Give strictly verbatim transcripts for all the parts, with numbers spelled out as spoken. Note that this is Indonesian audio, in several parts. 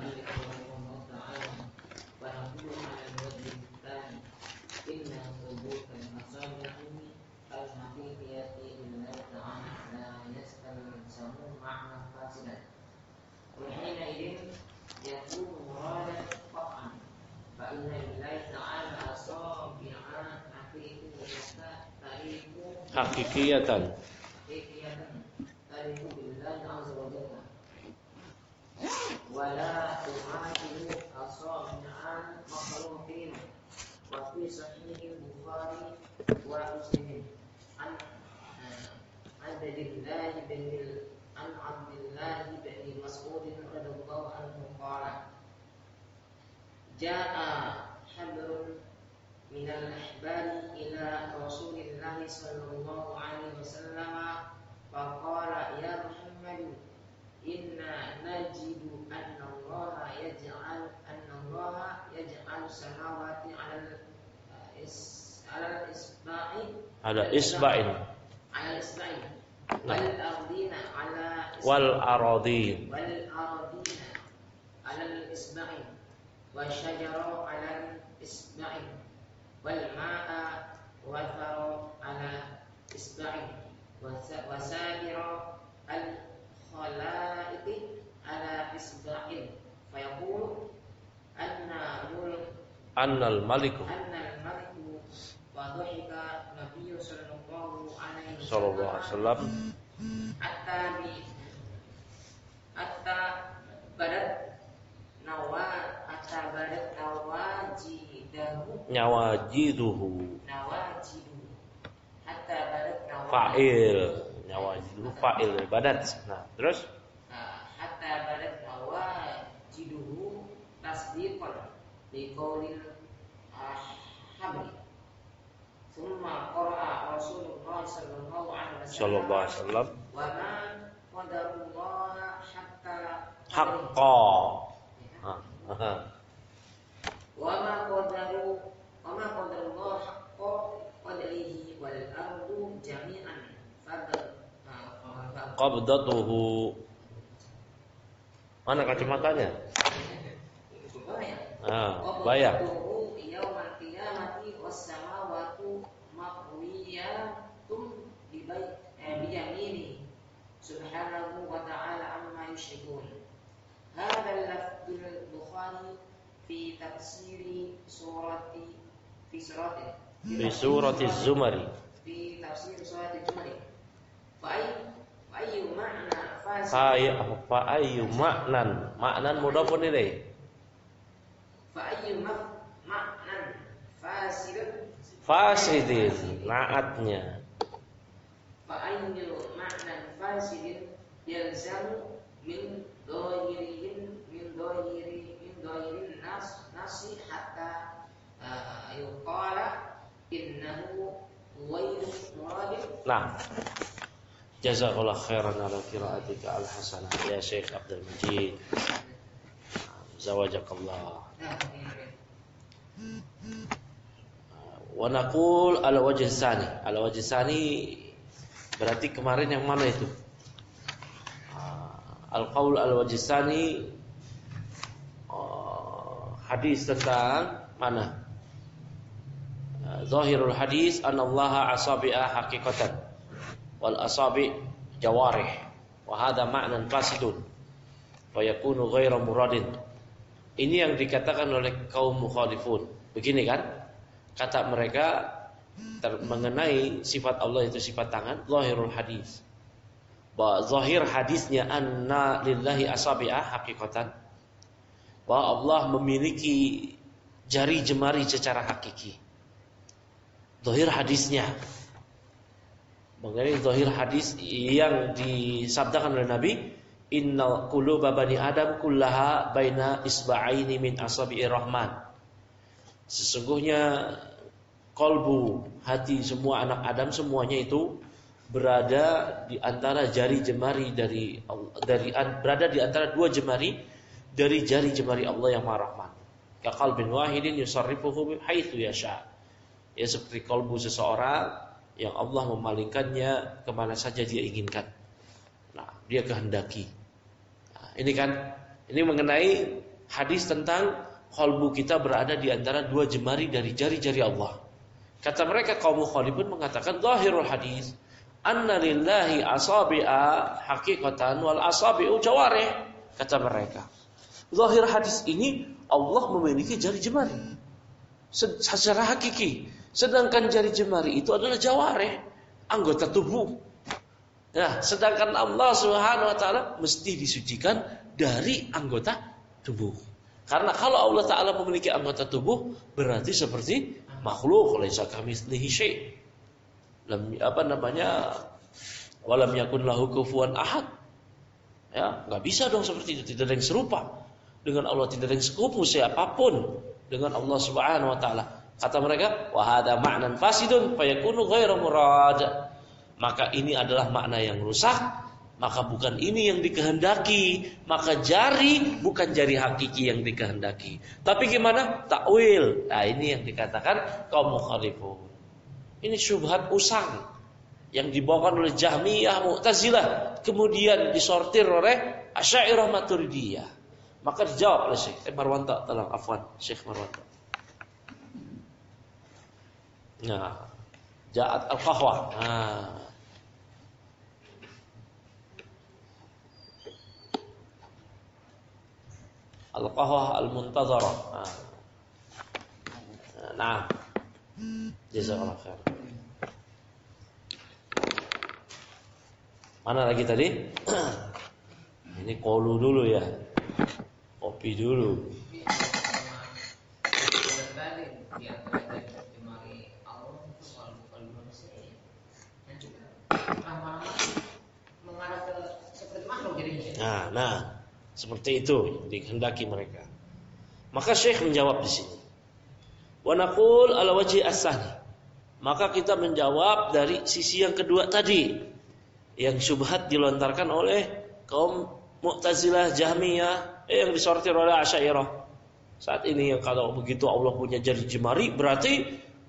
المؤلف رحمه الله تعالى ونقول على الوجه الثاني إن ثبوت المصالح الحقيقية لله تعالى لا يستلزم معنى فاسدا وحينئذ يكون مرادا قطعا فإن لله تعالى أصابعا حقيقية حقيقية تليق بالله عز وجل ولا تماثل أصابع مخلوقين وفي صحيح البخاري ومسلم عن عبد الله بن عن عبد الله بن مسعود رضي الله عنه قال جاء حبر من الأحبار إلى رسول الله صلى الله عليه وسلم فقال يا محمد إنا نجد أن الله يجعل أن الله يجعل السماوات على على الإصبع على إصبع على الإصبع والأرضين على والأراضين والأراضين على الإصبع والشجر على الإصبع والماء والثرى على إصبع وسائر الخلائق على إصبع فيقول أن ملك أن الملك أن الملك وضحك النبي صلى الله عليه صلى الله عليه وسلم حتى ب حتى بدت نوا حتى بدت نواجده نواجده نواجده حتى بدت نواجده fa'il nyawajiduhu fa'il badat. Nah, terus hatta badat nawajiduhu tasdiqan biqaulil habri thumma qara'a Rasulullah sallallahu alaihi sallallahu alaihi wasallam wa ma qadarullah hatta haqqa wa ma qadaru wa ma qadarullah haqqa qadrihi wal ardu jami'an fadl qabdatuhu. Mana kacamatanya? Ah, bayar. Yaumal qiyamati was samawati maqwiyatum bi yamini subhanahu wa ta'ala amma yushrikun. Hadha al-lafdul Bukhari fi tafsiri surati fi surati fi surati Az-Zumar fi tafsir surati Az-Zumar. Fa ayyu ma'na fasid fa ayyu ma'nan ma'nan mudhafun ilaih fa ayyu ma'nan fasid fasidin naatnya fa ayyu ma'nan fasidin yalzamu min dhahirihin min dhahiri min dhahirin nas nasi hatta yuqala innahu ghairu muradin. Nah, jazakallahu khairan ala qiraatika al-hasanah ya Syekh Abdul Majid. Zawajakallah. Wa naqul ala wajh tsani. Ala wajh tsani berarti kemarin yang mana itu? Al-qaul ala wajh tsani hadis tentang mana? Zahirul hadis anallaha asabi'a haqiqatan wal asabi jawarih wa hadha ma'nan fasidun wa yakunu ghairu muradin. Ini yang dikatakan oleh kaum mukhalifun. Begini kan kata mereka ter- mengenai sifat Allah itu sifat tangan, zahirul hadis. Bahwa zahir hadisnya anna lillahi asabi'a haqiqatan, bahwa Allah memiliki jari jemari secara hakiki. Zahir hadisnya mengenai zahir hadis yang disabdakan oleh Nabi, innal quluba bani adam kullaha baina isba'aini min asabi'ir rahman. Sesungguhnya kolbu, hati semua anak Adam semuanya itu berada di antara jari jemari dari dari berada di antara dua jemari dari jari jemari Allah yang Maha Rahman. Ka qalbin wahidin yusarrifuhu haitsu yasha. Ya seperti kolbu seseorang yang Allah memalingkannya kemana saja dia inginkan. Nah, dia kehendaki. Nah, ini kan ini mengenai hadis tentang qalbu kita berada di antara dua jemari dari jari-jari Allah. Kata mereka kaum mukhalifun mengatakan zahirul hadis anna lillahi asabi'a haqiqatan wal asabi'u jawarih. Kata mereka, zahir hadis ini Allah memiliki jari jemari secara hakiki, sedangkan jari jemari itu adalah jawarih, anggota tubuh. Nah, sedangkan Allah Subhanahu wa taala mesti disucikan dari anggota tubuh. Karena kalau Allah taala memiliki anggota tubuh berarti seperti makhluk, laisa kamitslihi syai'. Lam apa namanya? Walam yakun lahu kufuwan ahad. Ya, enggak bisa dong seperti itu, tidak ada yang serupa dengan Allah, tidak ada yang sekufu siapapun dengan Allah Subhanahu wa taala. Kata mereka, wa hadza ma'nan fasidun fayakunu ghairu murad. Maka ini adalah makna yang rusak, maka bukan ini yang dikehendaki, maka jari bukan jari hakiki yang dikehendaki. Tapi gimana? Takwil. Nah, ini yang dikatakan kaum mukhalifun. Ini syubhat usang yang dibawakan oleh Jahmiyah, Mu'tazilah, kemudian disortir oleh Asy'ariyah, Maturidiyah. Maka dijawab oleh Syekh Marwanto, tolong afwan Syekh Marwanto. Nah, Ja'at al-Qahwah. Nah, Al-Qahwah Al-Muntazara. Nah. Nah. Jazakallahu khair. Mana lagi tadi? Ini kolu dulu ya. Kopi dulu. Nah, nah. Seperti itu dikehendaki mereka. Maka Syekh menjawab di sini. Wa naqul ala wajhi as-sani. Maka kita menjawab dari sisi yang kedua tadi, yang syubhat dilontarkan oleh kaum Mu'tazilah, Jahmiyah, eh, yang disortir oleh Asy'ariyah. Saat ini yang kalau begitu Allah punya jari jemari, berarti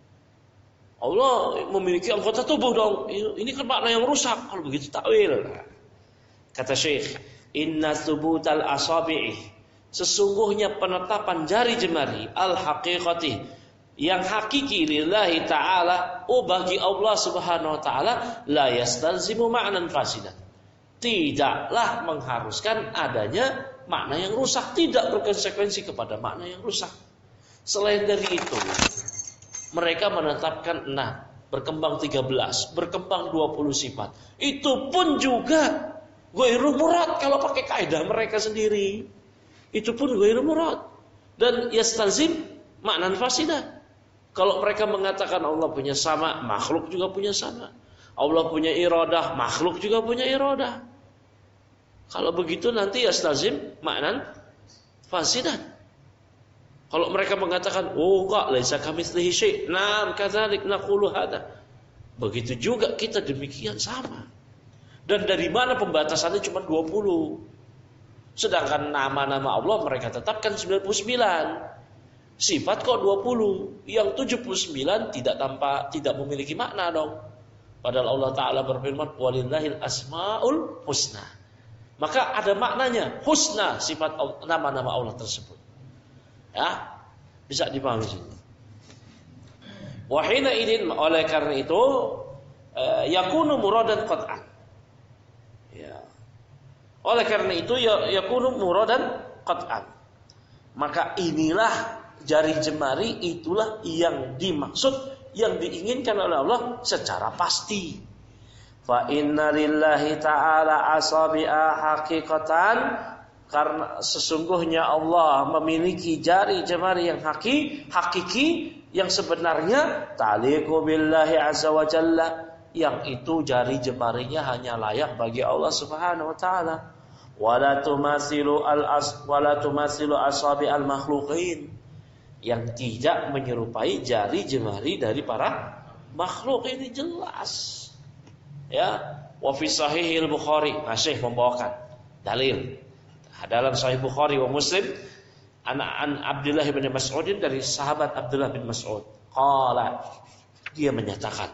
Allah memiliki anggota tubuh dong. Ini kan makna yang rusak kalau begitu takwil. Kata Syekh, inna thubutal asabi'i, sesungguhnya penetapan jari jemari al-haqiqati, yang hakiki lillahi ta'ala, oh bagi Allah Subhanahu wa ta'ala, la yastalzimu ma'nan fasidan, tidaklah mengharuskan adanya makna yang rusak, tidak berkonsekuensi kepada makna yang rusak. Selain dari itu, mereka menetapkan enam, berkembang tiga belas, berkembang dua puluh sifat. Itu pun juga ghairu murad kalau pakai kaidah mereka sendiri. Itu pun ghairu murad dan yastalzim maknan fasidah. Kalau mereka mengatakan Allah punya sama, makhluk juga punya sama. Allah punya iradah, makhluk juga punya iradah. Kalau begitu nanti yastalzim maknan fasidah. Kalau mereka mengatakan, oh enggak, laisa kamitslihi syai', nam kadzalik naqulu hada. Begitu juga kita demikian sama. Dan dari mana pembatasannya cuma dua puluh. Sedangkan nama-nama Allah mereka tetapkan sembilan puluh sembilan. Sifat kok dua puluh. Yang tujuh puluh sembilan tidak tanpa tidak memiliki makna dong. Padahal Allah Ta'ala berfirman, walillahil asma'ul husna. Maka ada maknanya, husna sifat nama-nama Allah tersebut. Ya, bisa dipahami sini. Wahina idin, oleh karena itu yakunu muradan qat'an. Ya. Oleh karena itu yakunu muradan qat'an. Maka inilah jari jemari, itulah yang dimaksud, yang diinginkan oleh Allah secara pasti. Fa inna lillahi ta'ala asabi'a haqiqatan, karena sesungguhnya Allah memiliki jari jemari yang haki, hakiki, yang sebenarnya taliqu billahi azza wa jalla, yang itu jari jemarinya hanya layak bagi Allah Subhanahu wa taala. Wala tumathilu al-as wala tumathilu asabi al-makhluqin, yang tidak menyerupai jari jemari dari para makhluk. Ini jelas. Ya, wa fi sahihil Bukhari, Syekh membawakan dalil dalam Sahih Bukhari wa Muslim an, an Abdullah bin Mas'ud, dari sahabat Abdullah bin Mas'ud, qala, dia menyatakan.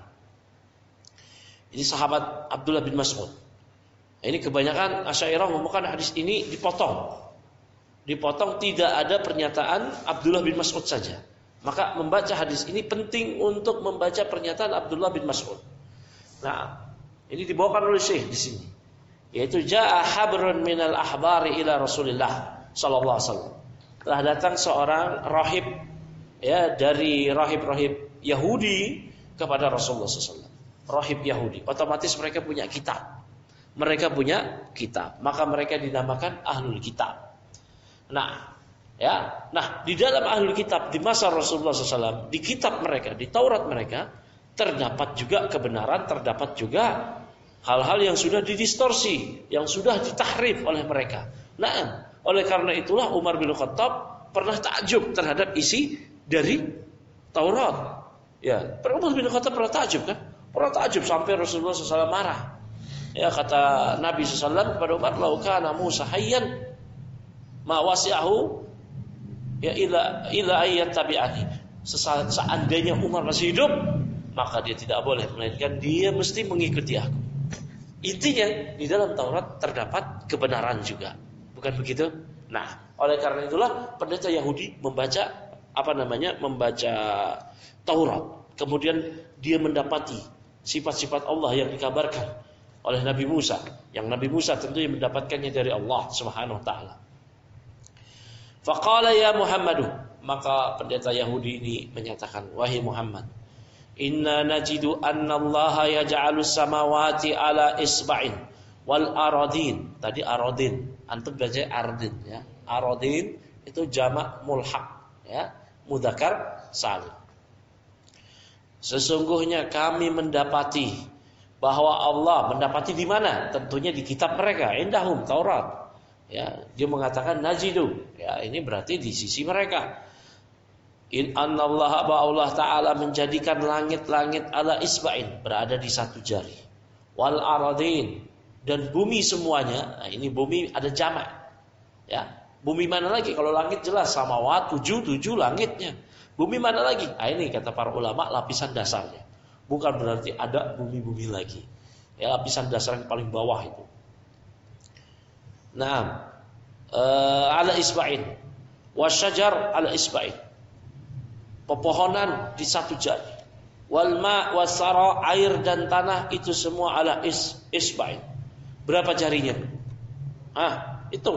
Ini sahabat Abdullah bin Mas'ud. Ini kebanyakan Asy'ariyah membawakan hadis ini dipotong. dipotong, tidak ada pernyataan Abdullah bin Mas'ud saja. Maka membaca hadis ini penting untuk membaca pernyataan Abdullah bin Mas'ud. Nah, ini dibawakan oleh Syekh di sini, yaitu jaa habrun minal ahbari ila Rasulillah sallallahu alaihi wasallam. Telah datang seorang rahib, ya, dari rahib-rahib Yahudi kepada Rasulullah sallallahu alaihi wasallam. Rahib Yahudi, otomatis mereka punya kitab. Mereka punya kitab, maka mereka dinamakan ahlul kitab. Nah, ya, nah di dalam ahlul kitab di masa Rasulullah sallallahu alaihi wasallam, di kitab mereka, di Taurat mereka terdapat juga kebenaran, terdapat juga hal-hal yang sudah didistorsi, yang sudah ditahrif oleh mereka. Nah, oleh karena itulah Umar bin Khattab pernah takjub terhadap isi dari Taurat. Ya, Umar bin Khattab pernah takjub kan? Pernah takjub sampai Rasulullah sallallahu alaihi wasallam marah. Ya, kata Nabi sallallahu alaihi wasallam kepada Umar, "Lau kana Musa hayyan ma wasi'ahu ya ila ila ayat tabi'ani." Seandainya Umar masih hidup, maka dia tidak boleh, melainkan dia mesti mengikuti aku. Intinya di dalam Taurat terdapat kebenaran juga, bukan begitu? Nah, oleh karena itulah pendeta Yahudi membaca apa namanya, membaca Taurat, kemudian dia mendapati sifat-sifat Allah yang dikabarkan oleh Nabi Musa, yang Nabi Musa tentunya mendapatkannya dari Allah Subhanahu wa taala. Faqala ya Muhammadu, maka pendeta Yahudi ini menyatakan, wahai Muhammad, inna najidu anna Allah yaj'alus samawati ala isba'in wal aradin. Tadi aradin, antum baca ardin ya. Aradin itu jamak mulhaq ya, mudzakkar salim. Sesungguhnya kami mendapati bahwa Allah mendapati di mana? Tentunya di kitab mereka, indahum Taurat. Ya, dia mengatakan najidu. Ya, ini berarti di sisi mereka. In anallaha ba Allah taala menjadikan langit-langit ala isba'in, berada di satu jari. Wal aradin, dan bumi semuanya. Nah, ini bumi ada jamak. Ya, bumi mana lagi? Kalau langit jelas samawat, tujuh tujuh langitnya. Bumi mana lagi? Nah, ini kata para ulama lapisan dasarnya. Bukan berarti ada bumi-bumi lagi. Ya, lapisan dasar yang paling bawah itu. Nah, uh, ala isba'in, wasyajar ala isba'in, pepohonan di satu jari, wal ma wasara, air dan tanah itu semua ala is, isba'in. Berapa jarinya? Ah, hitung.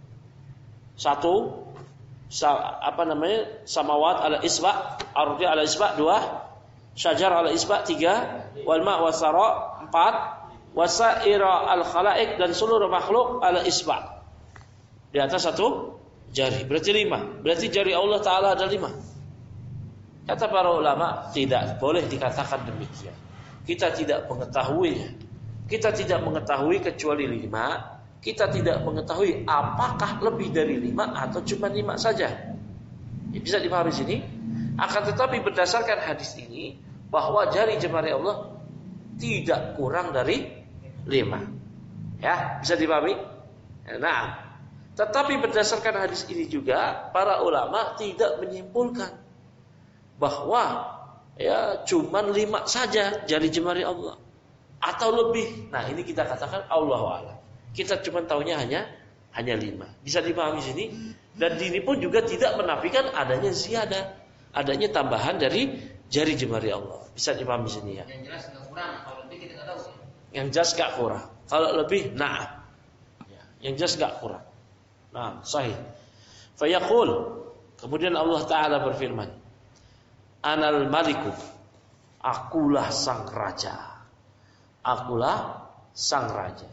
Satu, sa, apa namanya? Samawat ala isba', ardi ala isba' dua, syajar ala isba' tiga, wal ma wasara empat, wasaira al khalaik, dan seluruh makhluk ala isba', di atas satu jari, berarti lima. Berarti jari Allah Ta'ala ada lima. Kata para ulama, tidak boleh dikatakan demikian. Kita tidak mengetahuinya. Kita tidak mengetahui kecuali lima. Kita tidak mengetahui apakah lebih dari lima atau cuma lima saja. Ya, bisa dipahami sini. Akan tetapi berdasarkan hadis ini, bahwa jari jemari Allah tidak kurang dari lima. Ya, bisa dipahami? Nah, tetapi berdasarkan hadis ini juga para ulama tidak menyimpulkan bahwa ya cuman lima saja jari jemari Allah atau lebih. Nah, ini kita katakan Allahu a'lam. Kita cuma taunya hanya hanya lima. Bisa dipahami sini? Dan ini pun juga tidak menafikan adanya ziyadah, adanya tambahan dari jari jemari Allah. Bisa dipahami sini ya? Yang jelas nggak kurang, kalau lebih kita nggak tahu. Yang jelas nggak kurang. Kalau lebih, nah, ya, yang jelas nggak kurang. Nah, sahih. Fayaqul, kemudian Allah Taala berfirman, Anal Maliku, akulah sang raja. Akulah sang raja.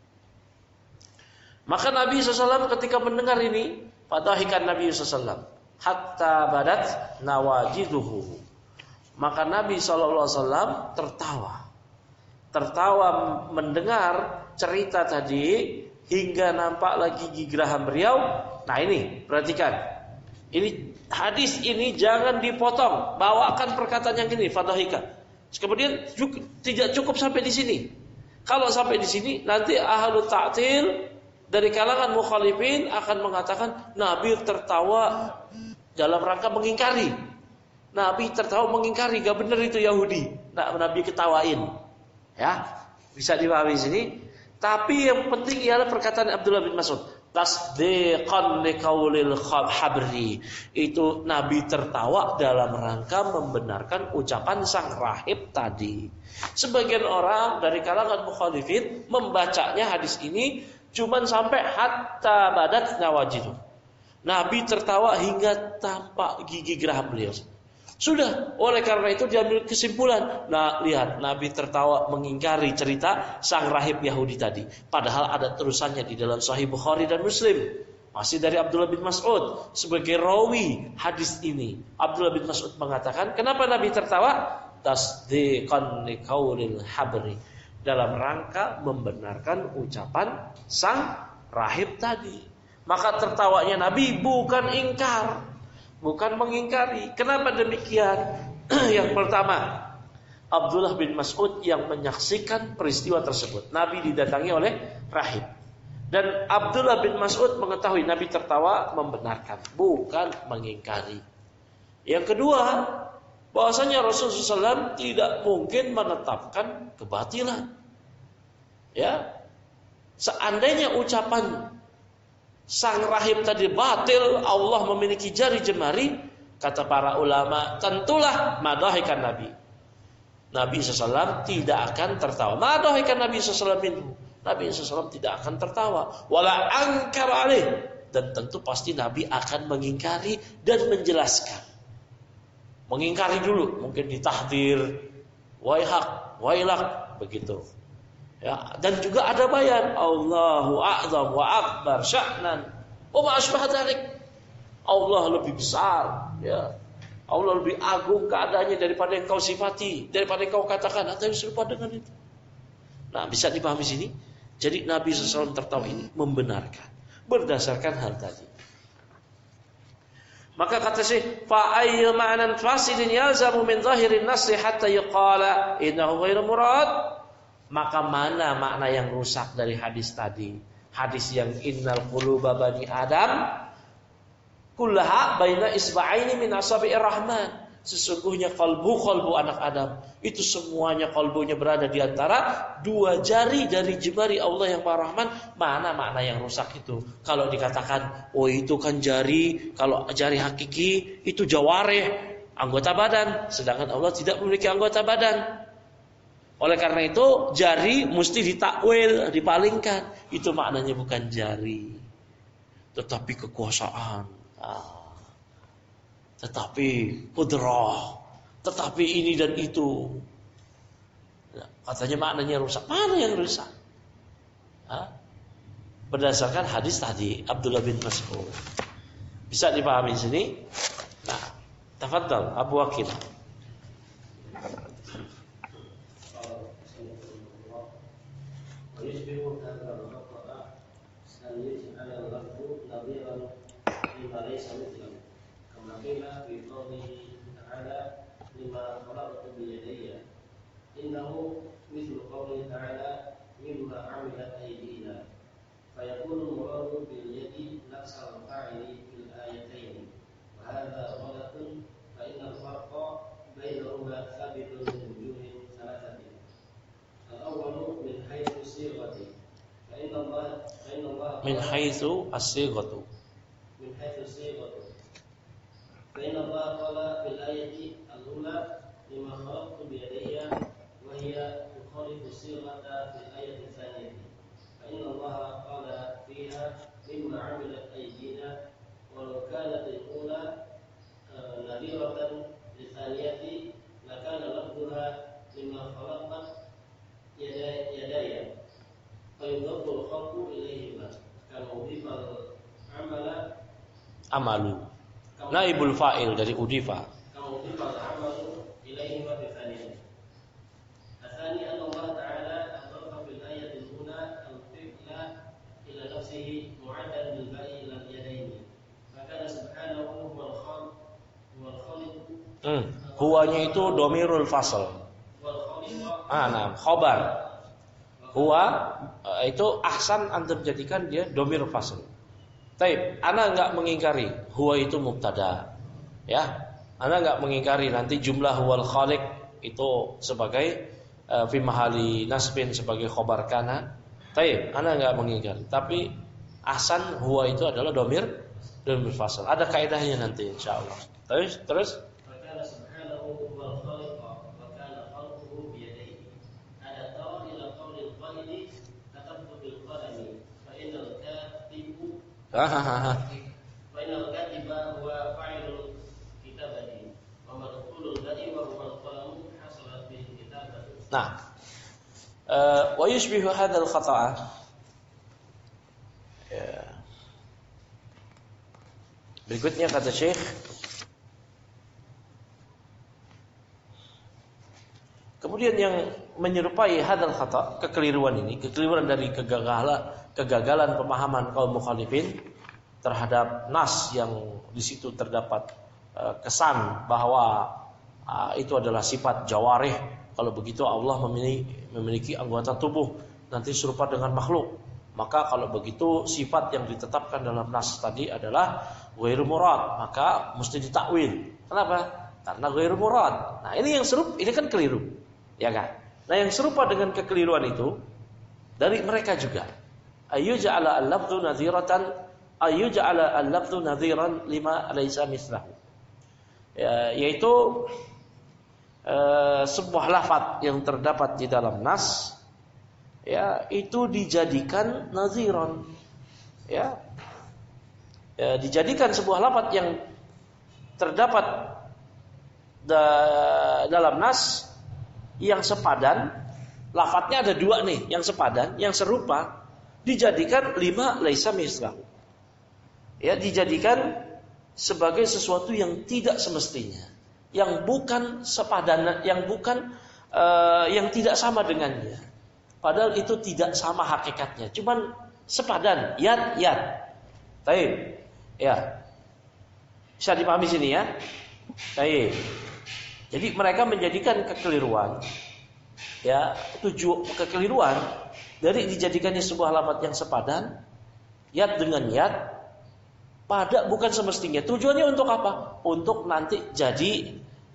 Maka Nabi shallallahu alaihi wasallam ketika mendengar ini, fadahikan Nabi shallallahu alaihi wasallam hatta badat nawajiduhu. Maka Nabi shallallahu alaihi wasallam tertawa. Tertawa mendengar cerita tadi hingga nampak lagi gigi geraham beliau. Nah, ini perhatikan. Ini hadis ini jangan dipotong. Bawakan perkataan yang ini, fadhahika. Kemudian juga, tidak cukup sampai di sini. Kalau sampai di sini nanti ahlu ta'til dari kalangan mukhalifin akan mengatakan Nabi tertawa dalam rangka mengingkari. Nabi tertawa mengingkari, gak benar itu Yahudi. Nah, Nabi ketawain. Ya, bisa dipahami sini. Tapi yang penting ialah perkataan Abdullah bin Mas'ud. tasdiqan liqaulil habri. Itu Nabi tertawa dalam rangka membenarkan ucapan sang rahib tadi. Sebagian orang dari kalangan mukhalifin membacanya hadis ini cuman sampai hatta badat nawajidu. Nabi tertawa hingga tampak gigi geraham beliau. Sudah, oleh karena itu diambil kesimpulan. Nah, lihat, Nabi tertawa mengingkari cerita sang rahib Yahudi tadi. Padahal ada terusannya di dalam Sahih Bukhari dan Muslim. Masih dari Abdullah bin Mas'ud sebagai rawi hadis ini. Abdullah bin Mas'ud mengatakan, kenapa Nabi tertawa? Tasdiqan liqaulil habri. Dalam rangka membenarkan ucapan sang rahib tadi. Maka tertawanya Nabi bukan ingkar, bukan mengingkari. Kenapa demikian? Yang pertama, Abdullah bin Mas'ud yang menyaksikan peristiwa tersebut. Nabi didatangi oleh rahib. Dan Abdullah bin Mas'ud mengetahui Nabi tertawa membenarkan, bukan mengingkari. Yang kedua, bahwasanya Rasulullah shallallahu alaihi wasallam tidak mungkin menetapkan kebatilan. Ya, seandainya ucapan sang rahib tadi batil, Allah memiliki jari jemari, kata para ulama, tentulah madahikan Nabi. Nabi shallallahu alaihi wasallam tidak akan tertawa. Madahikan Nabi shallallahu alaihi wasallam. Nabi shallallahu alaihi wasallam tidak akan tertawa. Wala angkar alaih. Dan tentu pasti Nabi akan mengingkari dan menjelaskan. Mengingkari dulu, mungkin ditahdir, waihak, wailak, begitu. Ya, dan juga ada bayan Allahu a'zam wa akbar sya'nan wa ma asbah dzalik. Allah lebih besar, ya. Allah lebih agung keadaannya daripada yang kau sifati, daripada yang kau katakan atau yang serupa dengan itu. Nah, bisa dipahami sini. Jadi Nabi shallallahu alaihi wasallam tertawa ini membenarkan berdasarkan hal tadi. Maka kata Syekh, fa ayyu ma'nan fasidin yalzamu min zahirin nas hatta yuqala innahu ghairu murad. Maka mana makna yang rusak dari hadis tadi? Hadis yang innal quluba bani Adam kullaha baina isba'aini min asabi'ir rahman. Sesungguhnya kalbu kalbu anak Adam itu semuanya kalbunya berada di antara dua jari dari jemari Allah yang Maha Rahman. Mana makna yang rusak itu? Kalau dikatakan, oh itu kan jari, kalau jari hakiki itu jawarih, anggota badan, sedangkan Allah tidak memiliki anggota badan. Oleh karena itu jari mesti ditakwil, dipalingkan. Itu maknanya bukan jari, tetapi kekuasaan, ah, tetapi kudrah, tetapi ini dan itu. Nah, katanya maknanya rusak. Mana yang rusak? Ah, berdasarkan hadis tadi Abdullah bin Mas'ud. Bisa dipahami sini? Nah, tafadhal Abu Wakil. ويشبه هذا الخطأ أن يجعل اللفظ نظيرا لما ليس مثله كما قيل في قوله تعالى لما خلقت بيدي إنه مثل قوله تعالى مما عملت أيدينا فيكون المراد باليد نفس الفاعل في الآيتين وهذا غلط فإن الفرق بينهما ثابت من وجوه ثلاثة. الأول من حيث الصيغة فإن الله فإن الله من حيث الصيغة من حيث الصيغة فإن الله قال في الآية الأولى لما خلقت بيدي وهي تخالف الصيغة في الآية الثانية فإن الله قال فيها مما عملت أيدينا ولو كانت الأولى نذيرة للثانية لكان لفظها لما خلقت يدايا فيضاف الخلق إليهما كما أضيف العمل amalu. Naibul fa'il dari udifa. كما أضيف العمل إليهما في الثانية. الثاني أن الله تعالى أضاف في الآية الأولى الفعل إلى نفسه معدا بالباء إلى اليدين فكان سبحانه هو الخالق هو الخالق Hmm. Huwanya itu domirul fasl. Ah, nah, khobar. Huwa itu ahsan antum jadikan dia domir fasl. Taib, ana enggak mengingkari huwa itu mubtada. Ya. Ana enggak mengingkari nanti jumlah huwal khaliq itu sebagai uh, fi mahali nasbin sebagai khobar kana. Taib, ana enggak mengingkari. Tapi Ahsan huwa itu adalah domir domir fasal. Ada kaidahnya nanti insyaallah. Terus terus Fakana subhanahu wal khaliqa wa kana khalquhu bi yadayhi. Ada taw ila qawlil qalbi katabtu bil qalami fa innal katibu ha ha ha. fa innal katiba huwa fa'ilul kitabati wa madkhulul badi wa huwa al-qalamu hasalat bil kitabati. Nah, uh, wa yushbihu hadzal khata'a. Ya. Berikutnya kata Syekh, kemudian yang menyerupai hadzal khata', kekeliruan ini, kekeliruan dari kegagalan kegagalan pemahaman kaum mukhalifin terhadap nas yang di situ terdapat uh, kesan bahwa uh, itu adalah sifat jawarih. Kalau begitu Allah memiliki, memiliki anggota tubuh nanti serupa dengan makhluk. Maka kalau begitu sifat yang ditetapkan dalam nas tadi adalah ghairu murad, maka mesti ditakwil. Kenapa? Karena ghairu murad. Nah, ini yang serupa, ini kan keliru. Ya kan? Nah, yang serupa dengan kekeliruan itu dari mereka juga. Ayu ja'ala al-lafdhu nadhiratan ayu ja'ala al-lafdhu nadhiran lima laisa mislahu. Ya, yaitu uh, sebuah lafaz yang terdapat di dalam nas, ya, itu dijadikan naziran, ya, ya dijadikan sebuah lafaz yang terdapat da, dalam nas yang sepadan. Lafaznya ada dua nih, yang sepadan, yang serupa, dijadikan lima laisa mislahu, ya, dijadikan sebagai sesuatu yang tidak semestinya, yang bukan sepadan, yang bukan uh, yang tidak sama dengannya. Padahal itu tidak sama hakikatnya, cuman sepadan, yad yad. Baik, ya, bisa dipahami sini ya. Baik. Jadi mereka menjadikan kekeliruan, ya, tujuan kekeliruan dari dijadikannya sebuah lafaz yang sepadan, yad dengan yad, pada bukan semestinya. Tujuannya untuk apa? Untuk nanti jadi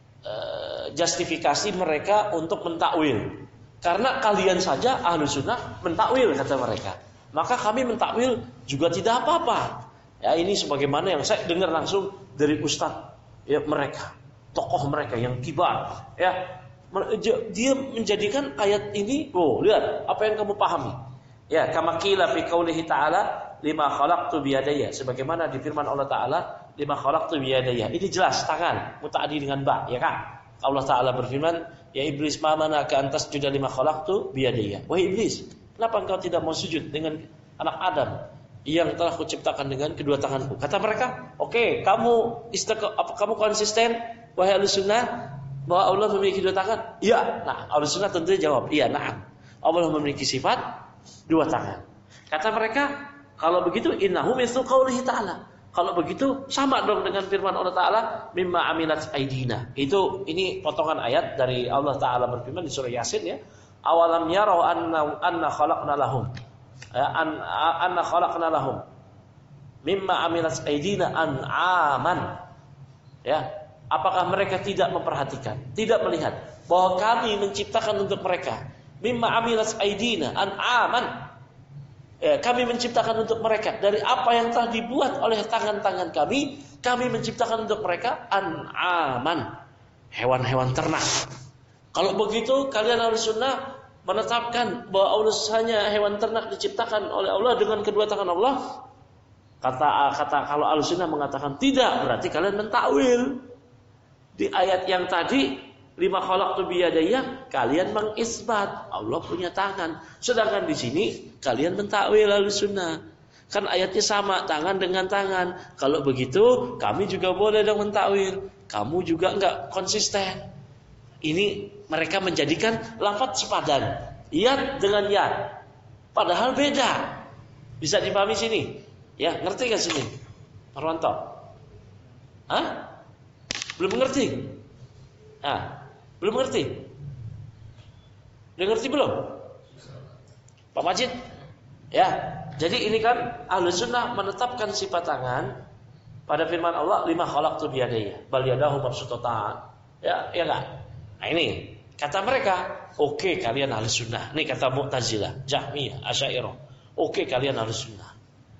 uh, justifikasi mereka untuk mentakwil. Karena kalian saja ahlu sunnah mentakwil, kata mereka, maka kami mentakwil juga tidak apa-apa. Ya, ini sebagaimana yang saya dengar langsung dari ustadz, ya, mereka, tokoh mereka yang kibar, ya, dia menjadikan ayat ini, oh lihat apa yang kamu pahami, ya, kama qila fi qaulihi ta'ala lima khalaqtu biyadaya, sebagaimana di firman Allah Ta'ala lima khalaqtu biyadaya. Ini jelas tangan mutaaddi dengan ba, ya kan? Allah Ta'ala berfirman, ya iblis, ma manaka an tasjuda lima khalaqtu biyadaya. Wahai iblis, kenapa engkau tidak mau sujud dengan anak Adam yang telah kuciptakan dengan kedua tanganku? Kata mereka, oke, okay, kamu istiq- apa kamu konsisten wahai Ahlussunnah bahwa Allah memiliki dua tangan? Iya. Nah, Ahlussunnah tentunya jawab, iya, na'am. Allah memiliki sifat dua tangan. Kata mereka, kalau begitu innahu mithlu qaulihi ta'ala. Kalau begitu sama dong dengan firman Allah Ta'ala mimma amilat aidina. Itu ini potongan ayat dari Allah Ta'ala berfirman di surah Yasin, ya. Awalam yarau anna anna khalaqna lahum ya, an, anna khalaqna lahum mimma amilat aidina an'aman. Ya, apakah mereka tidak memperhatikan, tidak melihat bahwa kami menciptakan untuk mereka mimma amilat aidina an'aman. Ya, kami menciptakan untuk mereka dari apa yang telah dibuat oleh tangan-tangan kami. Kami menciptakan untuk mereka an'aman, hewan-hewan ternak. Kalau begitu kalian harus sunnah menetapkan bahwa Allah hanya hewan ternak diciptakan oleh Allah dengan kedua tangan Allah. Kata kata kalau Ahlussunnah mengatakan tidak, berarti kalian mentakwil. Di ayat yang tadi lima khalaqtu biyadaya, kalian mengisbat Allah punya tangan. Sedangkan di sini kalian mentakwil Ahlussunnah. Kan ayatnya sama, tangan dengan tangan. Kalau begitu kami juga boleh dong mentakwil. Kamu juga enggak konsisten. Ini mereka menjadikan lafaz sepadan, yad dengan yad, padahal beda. Bisa dipahami sini? Ya, ngerti gak sini? Marwanto? Hah? Belum ngerti? Ah, belum ngerti? Udah ngerti belum? Pak Majid? Ya, jadi ini kan Ahlussunnah menetapkan sifat tangan pada firman Allah lima khalaqtu biyadayya bal yadahu mabsutatan. Ya, ya enggak? Nah ini kata mereka, oke okay, kalian Ahlussunnah. Ini kata Mu'tazilah, Jahmiyah, Asy'ariyah. Oke okay, kalian Ahlussunnah.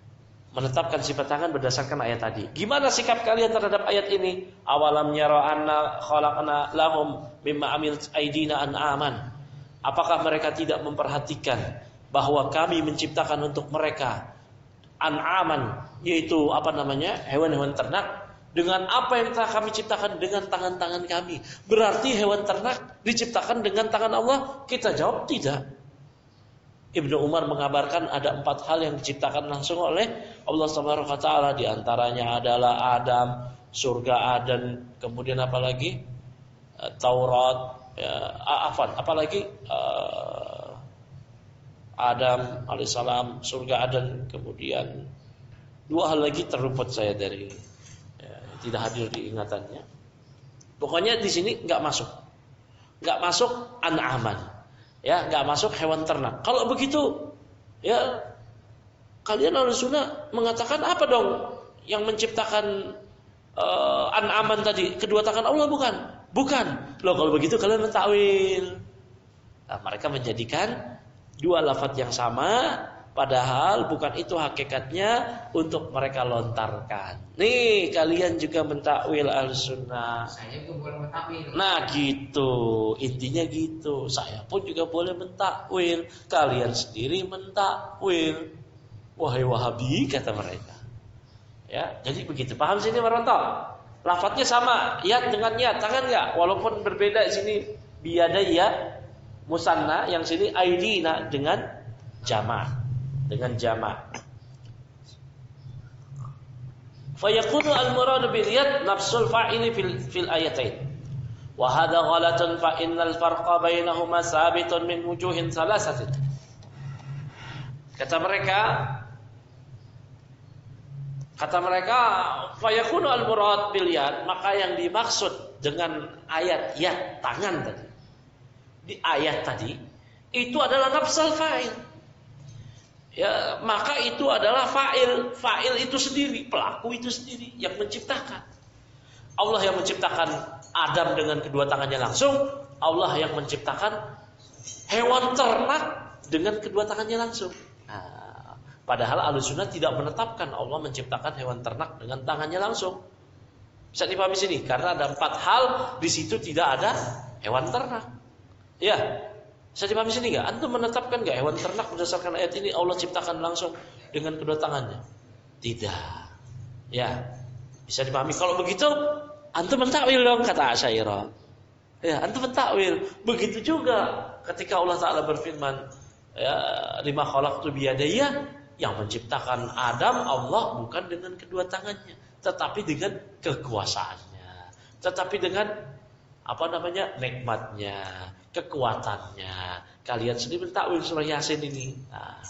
menetapkan sifat tangan berdasarkan ayat tadi. Gimana sikap kalian terhadap ayat ini? Awalam yara anna khalaqna lahum mimma amilat aydina an'aman. Apakah mereka tidak memperhatikan bahwa kami menciptakan untuk mereka an'aman, yaitu apa namanya? hewan-hewan ternak, dengan apa yang telah kami ciptakan dengan tangan-tangan kami. Berarti hewan ternak diciptakan dengan tangan Allah? Kita jawab tidak. Ibnu Umar mengabarkan ada empat hal yang diciptakan langsung oleh Allah Subhanahu wa taala, di antaranya adalah Adam, surga Aden, kemudian apa lagi? Taurat, ya, afan, apalagi uh, Adam alaihissalam, surga Aden, kemudian dua hal lagi terluput saya dari ya, tidak hadir di ingatannya. Pokoknya di sini nggak masuk, nggak masuk an'aman. Ya, nggak masuk hewan ternak. Kalau begitu, ya kalian harus sunnah mengatakan apa dong yang menciptakan uh, an'aman tadi? Kedua tangan Allah bukan? Bukan. Loh kalau begitu kalian mentakwil. Nah, mereka menjadikan dua lafaz yang sama, padahal bukan itu hakikatnya untuk mereka lontarkan. Nih kalian juga mentakwil al-sunnah. Saya juga boleh mentakwil. Nah gitu, intinya gitu. Saya pun juga boleh mentakwil. Kalian sendiri mentakwil. Wahai Wahabi, kata mereka. Ya, jadi begitu. Paham sini Maronto? Lafadznya sama, yad dengan yad, tangan nggak? Walaupun berbeda di sini biyadaya musanna, yang sini aidina dengan jama'. Dengan jama'. Fayakunu al-muradu bil yad nafsul fa'ili fil fil ayatain. Wa hadha ghalatun fa innal farqa bainahuma sabitun min wujuhin salasatin. Kata mereka kata mereka fayakunu al-murad bil yad, maka yang dimaksud dengan ayat yad, tangan tadi. Di ayat tadi itu adalah nafsul fa'il. Ya, maka itu adalah fa'il. Fa'il itu sendiri, pelaku itu sendiri yang menciptakan. Allah yang menciptakan Adam dengan kedua tangannya langsung. Allah yang menciptakan hewan ternak dengan kedua tangannya langsung. Nah, padahal Ahlussunnah tidak menetapkan Allah menciptakan hewan ternak dengan tangannya langsung. Bisa dipahami sini? Karena ada empat hal di situ tidak ada hewan ternak. Ya. Bisa dipahami sini nggak? Antum menetapkan nggak hewan ternak berdasarkan ayat ini Allah ciptakan langsung dengan kedua tangannya? Tidak. Ya, bisa dipahami. Kalau begitu, antum mentakwil dong, kata Asy'ariyah. Ya, antum mentakwil. Begitu juga ketika Allah Taala berfirman, ya, lima khalaqtu biyadayya, yang menciptakan Adam Allah bukan dengan kedua tangannya, tetapi dengan kekuasaannya, tetapi dengan apa namanya nikmatnya, kekuatannya. Kalian sendiri mentakwil surah Yasin ini. Nah,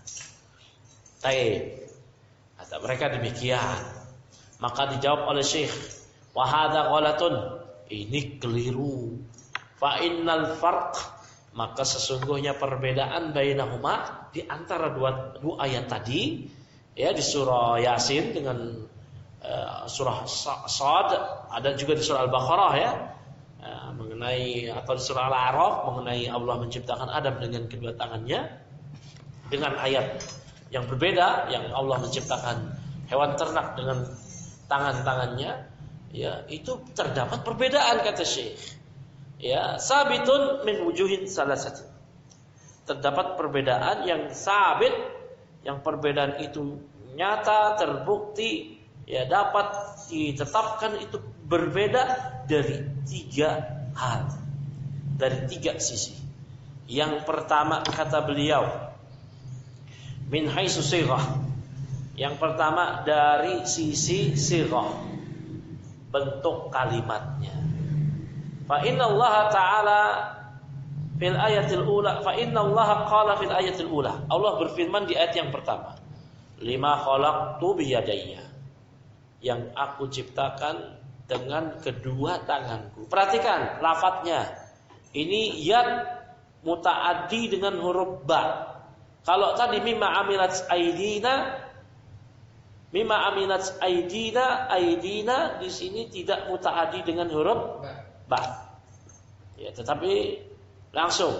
taib. Kata mereka demikian. Maka dijawab oleh Syekh, wa hadza ghalatun, ini keliru. Fa innal farq, maka sesungguhnya perbedaan bainahuma di antara dua, dua ayat tadi, ya di surah Yasin dengan uh, surah Shad, ada juga di surah Al-Baqarah ya. Ya, mengenai atau di surah Al-A'raf mengenai Allah menciptakan Adam dengan kedua tangannya, dengan ayat yang berbeda yang Allah menciptakan hewan ternak dengan tangan-tangannya, ya itu terdapat perbedaan kata Syekh. Ya, sabitun min wujuhin salasati. Terdapat perbedaan yang sabit, yang perbedaan itu nyata, terbukti, ya dapat ditetapkan itu berbeda dari tiga hal, dari tiga sisi. Yang pertama kata beliau, min haitsu sighah. Yang pertama dari sisi sighah, bentuk kalimatnya. Fa inna Allah Ta'ala fil ayatil ula, fa inna Allah qala fil ayatil ula. Allah berfirman di ayat yang pertama, lima khalaqtu biyadayya, yang aku ciptakan dengan kedua tanganku. Perhatikan lafadznya. Ini yad muta'addi dengan huruf ba. Kalau tadi mimma amilat aidina, mimma amilat aidina, aidina di sini tidak muta'addi dengan huruf ba. Ya, tetapi langsung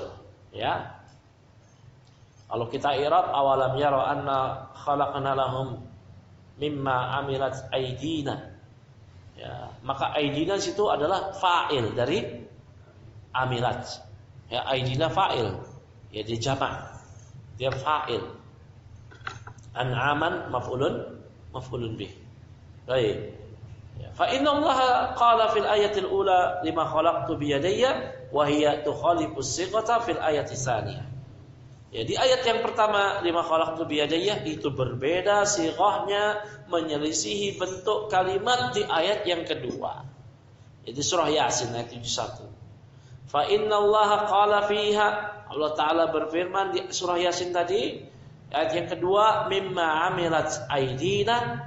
ya. Kalau kita i'rab, awalam yara anna khalaqna lahum mimma amilat aidina. Ya, maka aidina situ adalah fa'il dari amilat. Ya, aidina fa'il. Ya, dia jamak. Dia fa'il. An'aman maf'ulun maf'ulun bih. Baik. Ya, fa inna Allah qala fil ayatil ula lima khalaqtu bi yadayya wa hiya tukhalifu as-sighata fil ayati tsaniyah. Ya, di ayat yang pertama lima khalaqtu bi yadayya itu berbeda sighahnya, menyelisihi bentuk kalimat di ayat yang kedua. Jadi surah Yasin ayat tujuh puluh satu. Fa inna Allah qala fiha, Allah Ta'ala berfirman di surah Yasin tadi ayat yang kedua, mimma amilat aidina.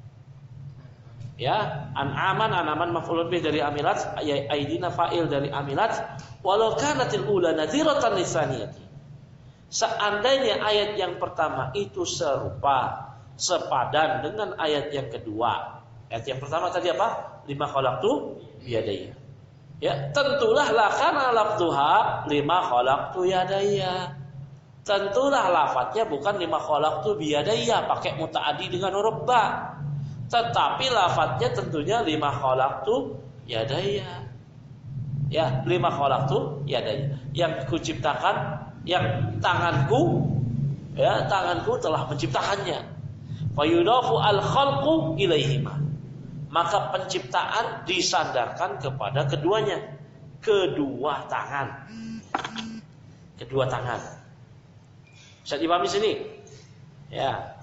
Ya, an'aman an'aman maf'ulun bih dari amilat, aidina fa'il dari amilat, walau kanatil ula nadhiratan lisaniyati. Seandainya ayat yang pertama itu serupa, sepadan dengan ayat yang kedua. Ayat yang pertama tadi apa? Lima khalaqtu biyadayya. Ya, tentulah lakana lafduha lima khalaqtu yadayya. Tentulah lafadznya bukan lima khalaqtu biyadayya pakai mutaaddi dengan huruf ba. Tetapi lafadznya tentunya lima khalaqtu yadayya. Ya, lima khalaqtu yadayya. Yang kuciptakan, yang tanganku, ya, tanganku telah menciptakannya. Fayudafu al-khalqu ilaihima. Maka penciptaan disandarkan kepada keduanya. Kedua tangan. Kedua tangan. Bisa dipahami sini? Ya.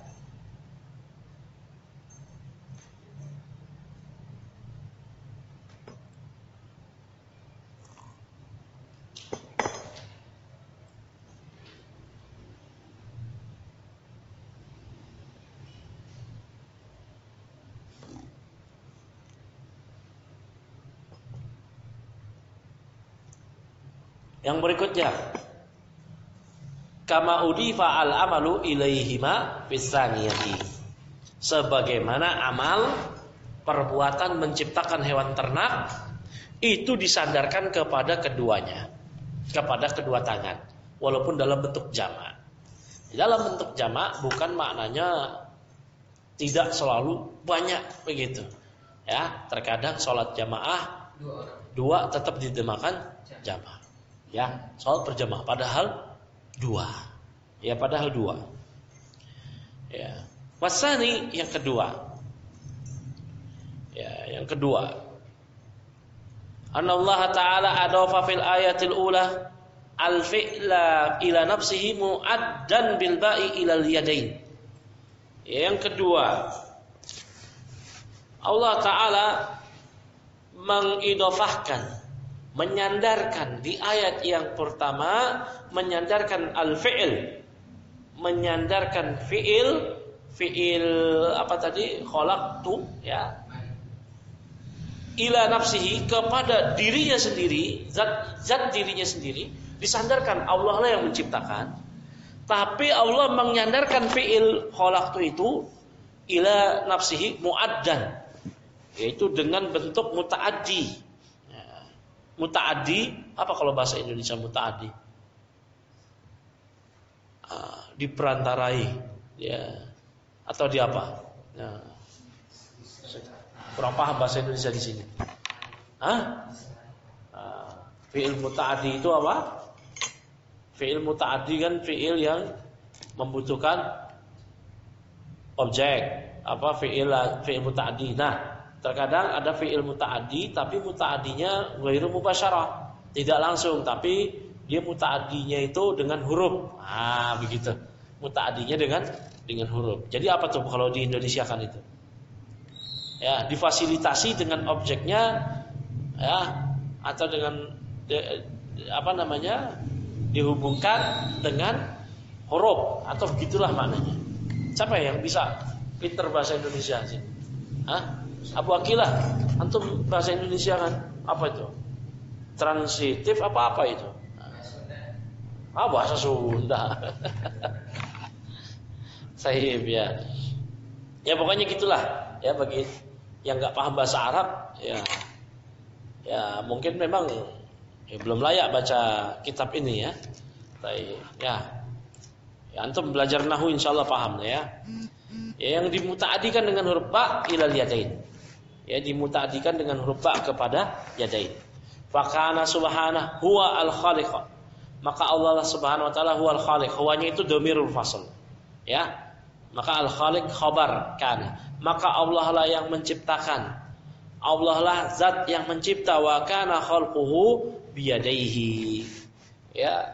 Yang berikutnya, kama udifa al amalu ilaihima bisaniyati. Sebagaimana amal perbuatan menciptakan hewan ternak itu disandarkan kepada keduanya, kepada kedua tangan, walaupun dalam bentuk jamak. Dalam bentuk jamak bukan maknanya tidak selalu banyak begitu. Ya, terkadang sholat jamaah dua tetap dinamakan jamaah. Ya, sholat berjamaah padahal dua. Ya, padahal dua. Ya. Wasani yang kedua. Ya, yang kedua. Anna Allah Ta'ala adafa fil ayatil ula al-fi'la ila nafsihi mu'addan bil ba'i ila al-yadain. Ya, yang kedua. Allah Ta'ala mengidofahkan, menyandarkan di ayat yang pertama, menyandarkan al-fi'il, menyandarkan fi'il, fi'il apa tadi? Khalaqtu, ya. Ila nafsihi, kepada dirinya sendiri, zat zat dirinya sendiri, disandarkan Allah lah yang menciptakan. Tapi Allah menyandarkan fi'il khalaqtu itu ila nafsihi mu'addan, yaitu dengan bentuk muta'addi. Muta'addi, apa kalau bahasa Indonesia muta'addi? Ah, diperantarai, ya, atau di apa? Ya. Kurang paham bahasa Indonesia di sini. Hah? Ah, fi'il muta'addi itu apa? Fi'il muta'addi kan fi'il yang membutuhkan objek. Apa fi'il fi'il muta'addi? Nah, terkadang ada fi'il muta'addi tapi muta'addinya ghairu mubasyarah, tidak langsung, tapi dia muta'addinya itu dengan huruf. Ah, begitu. Muta'addinya dengan dengan huruf. Jadi apa tuh kalau di Indonesia kan itu? Ya, difasilitasi dengan objeknya, ya, atau dengan de, apa namanya? Dihubungkan dengan huruf atau begitulah maknanya. Siapa yang bisa pinter bahasa Indonesia sih? Hah? Abu Akilah, antum bahasa Indonesia kan? Apa itu? Transitif apa-apa itu? Ah, bahasa Sunda. Sahib ya. Ya pokoknya gitulah. Ya bagi yang nggak paham bahasa Arab, ya, ya mungkin memang ya, belum layak baca kitab ini ya. Baik, ya. Ya antum belajar nahwu insyaallah paham ya. Ya, yang dimuta'adikan dengan huruf ba ilal yadain. Ya, dimuta'adikan dengan huruf ba kepada yadain. Fakana subhanahu huwa al-khaliq. Maka Allah Subhanahu wa taala huwa al-khaliq. Huwanya itu dhamirul fasl. Ya. Maka al-khaliq khabar kana. Maka Allah lah yang menciptakan. Allah lah zat yang mencipta, wa kana khalquhu biyadaihi. Ya.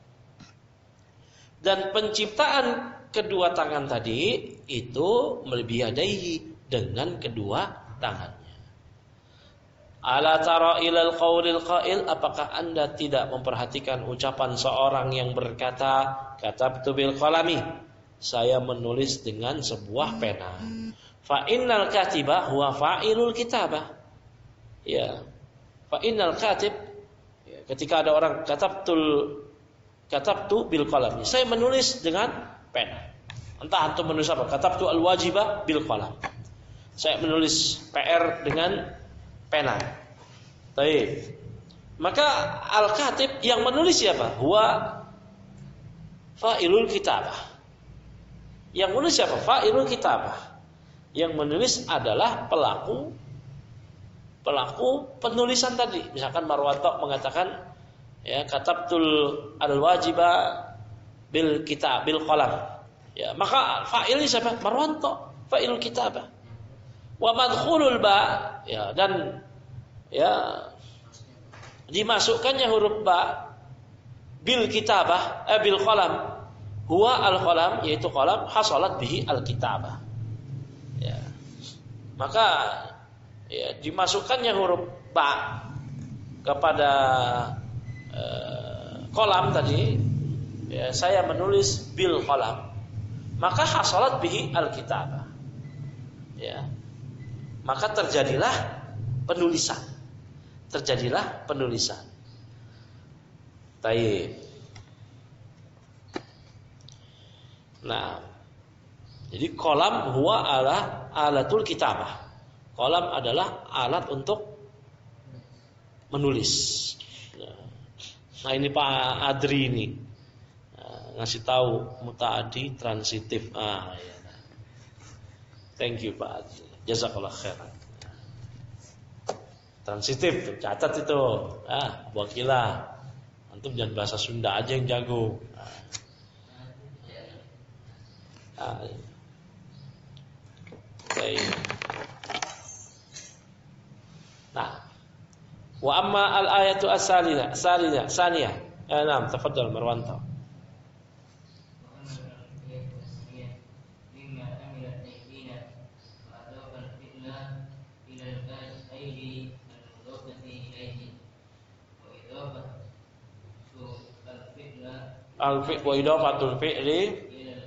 Dan penciptaan kedua tangan tadi itu biyadaihi, dengan kedua tangannya. Ala tara ilal qaulil qail, apakah Anda tidak memperhatikan ucapan seorang yang berkata, katabtu bil qalami, saya menulis dengan sebuah pena. Fa innal katiba huwa fa'ilul kitabah. Ya. Fa innal katib, ya, ketika ada orang katabtul katabtu bil qalam, saya menulis dengan pena. Entah antum menulis apa? Katabtu al wajibah bil qalam. Saya menulis P R dengan pena. Baik. Maka al katib yang menulis siapa? Huwa fa'ilul kitabah. Yang menulis siapa? Fa'ilul kitabah. Yang menulis adalah pelaku pelaku penulisan tadi. Misalkan Marwato mengatakan, ya, katabtul al-wajiba bil kitab bil qalam. Ya, maka fa'ilnya siapa? Marwanto, fa'ilul kitabah. Wa madkhulul ba, ya, dan ya dimasukkannya huruf ba bil kitabah, eh, bil qalam. Huwa al-qalam, yaitu qalam, hasalat bihi al-kitabah. Ya. Maka ya, dimasukkannya huruf ba kepada eh, kolam tadi, ya, saya menulis bil kolam, maka hasalat bihi al-kitabah. Ya. Maka terjadilah penulisan. Terjadilah penulisan. Taib. Nah, jadi kolam huwa ala alatul kitabah. Kolam adalah alat untuk menulis. Nah, ini Pak Adri ini ngasih tahu mutaaddi transitif. Ah, ya. Thank you Pak Adri. Jazakallah khairan. Transitif, catat itu. Ah, wakilah. Antum jangan bahasa Sunda aja yang jago. Ah. Ah. Baik. Nah, wa amma al-ayatu as-salina, salina, saniyah. Eh, naam, tafadhal Marwanto. Al-fi'l wa idafatul fi'li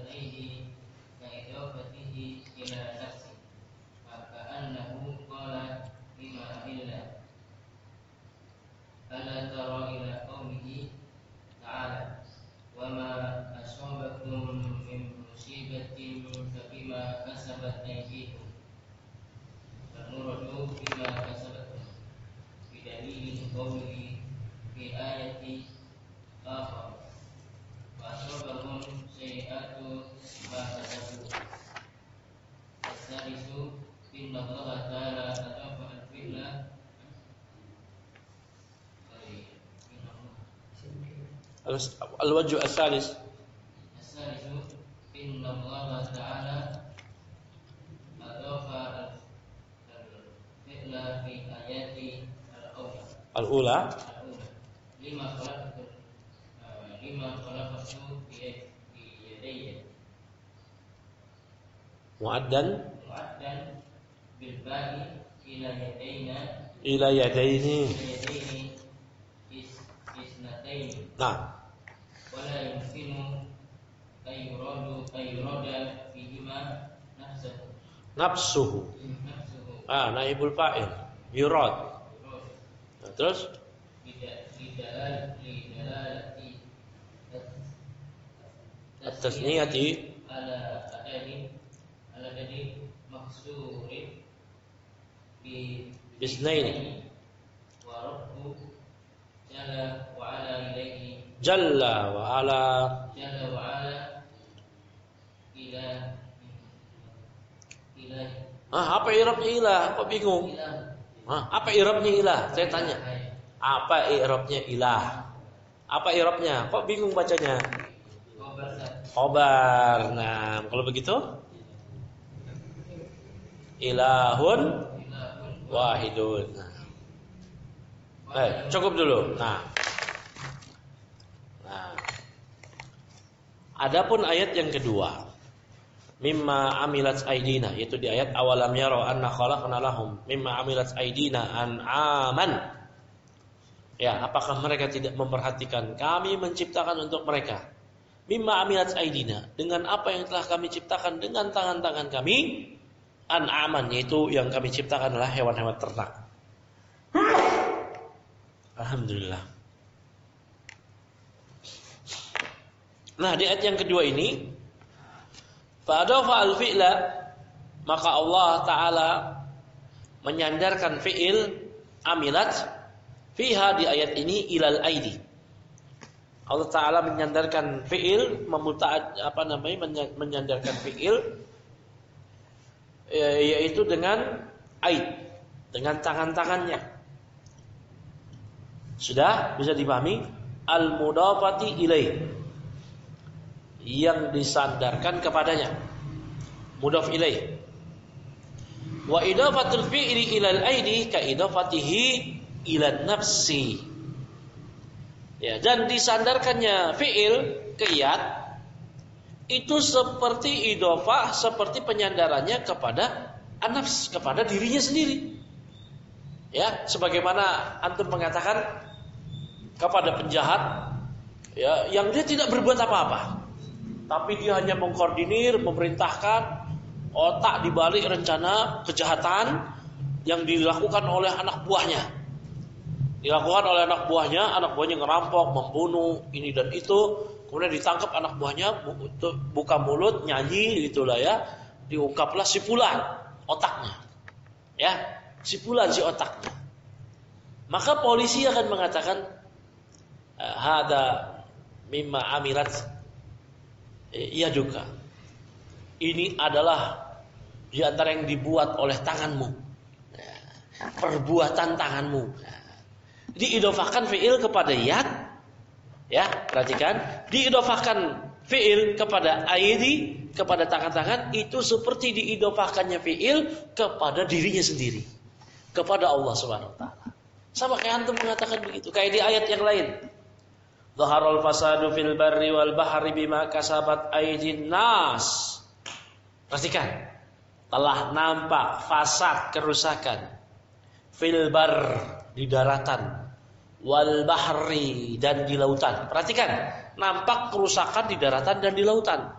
al-wajhu as-salis. As-salisu inna Allah Ta'ala adhafa al-fi'la fi ayati al-ula lima khalaqatu lima khalaqatu bi yadayya mu'addan mu'addan bil ba'i ila yadayna ila yadaini yadayni isnataini. Nah, wala yumkinu ayyuradu ayyurada fihima nafsuhu nafsuhu. nafsuhu Ah, naibul fa'il yurad. Nah, terus tidak tidak lidalalati at-tasniyati ala adadi ala adadi maksurin bi bisnaini wa rabbu jalla wa ala ilaihi jalla wa ala jalla wa ala ila Ah, apa i'rabnya ilah? Kok bingung? Ilah. Ah, apa i'rabnya ilah? Saya tanya. Apa i'rabnya ilah? Apa i'rabnya? Kok bingung bacanya? Khobar. Nah, kalau begitu ilahun wahidun. Nah. Eh, cukup dulu. Nah. Nah. Adapun ayat yang kedua, mimma amilat aidina, yaitu di ayat awalam yara anna khalaqna lahum mimma amilat aidina an'aman. Ya, apakah mereka tidak memperhatikan kami menciptakan untuk mereka mimma amilat aidina, dengan apa yang telah kami ciptakan dengan tangan-tangan kami, an'aman, yaitu yang kami ciptakan adalah hewan-hewan ternak. Alhamdulillah. Nah, di ayat yang kedua ini fa'adafa al-fi'la, maka Allah Ta'ala menyandarkan fi'il amilat fiha di ayat ini ilal aidi. Allah Ta'ala menyandarkan fi'il, memutaat apa namanya, menyandarkan fi'il yaitu dengan aid, dengan tangan-tangannya. Sudah bisa dipahami? Al-mudafati ilaih, yang disandarkan kepadanya, mudaf ilaih. Wa idafatul fi'li ilal aidi ka idafatihi ilan nafsi. Ya, dan disandarkannya fi'il ke yad itu seperti idofah, seperti penyandarannya kepada an-nafs, kepada dirinya sendiri. Ya, sebagaimana antum mengatakan kepada penjahat, ya, yang dia tidak berbuat apa-apa, tapi dia hanya mengkoordinir, memerintahkan otak di balik rencana kejahatan yang dilakukan oleh anak buahnya. Dilakukan oleh anak buahnya, anak buahnya ngerampok, membunuh, ini dan itu, kemudian ditangkap anak buahnya, buka mulut, nyanyi, gitulah ya, diungkaplah si fulan otaknya, ya, si fulan si otaknya. Maka polisi akan mengatakan, hada mimma amilat iya juga. Ini adalah di antara yang dibuat oleh tanganmu, perbuatan tanganmu. Diidofahkan fi'il kepada yad, ya, perhatikan, diidofahkan fi'il kepada aidi, kepada tangan-tangan, itu seperti diidofahkannya fi'il kepada dirinya sendiri, kepada Allah Subhanahu wa taala. Sama kayak antum mengatakan begitu, kayak di ayat yang lain. Zaharul fasadu fil barri wal bahri bima kasabat aydin nas. Perhatikan, telah nampak fasad, kerusakan, fil bar, di daratan, wal bahri, dan di lautan. Perhatikan, nampak kerusakan di daratan dan di lautan.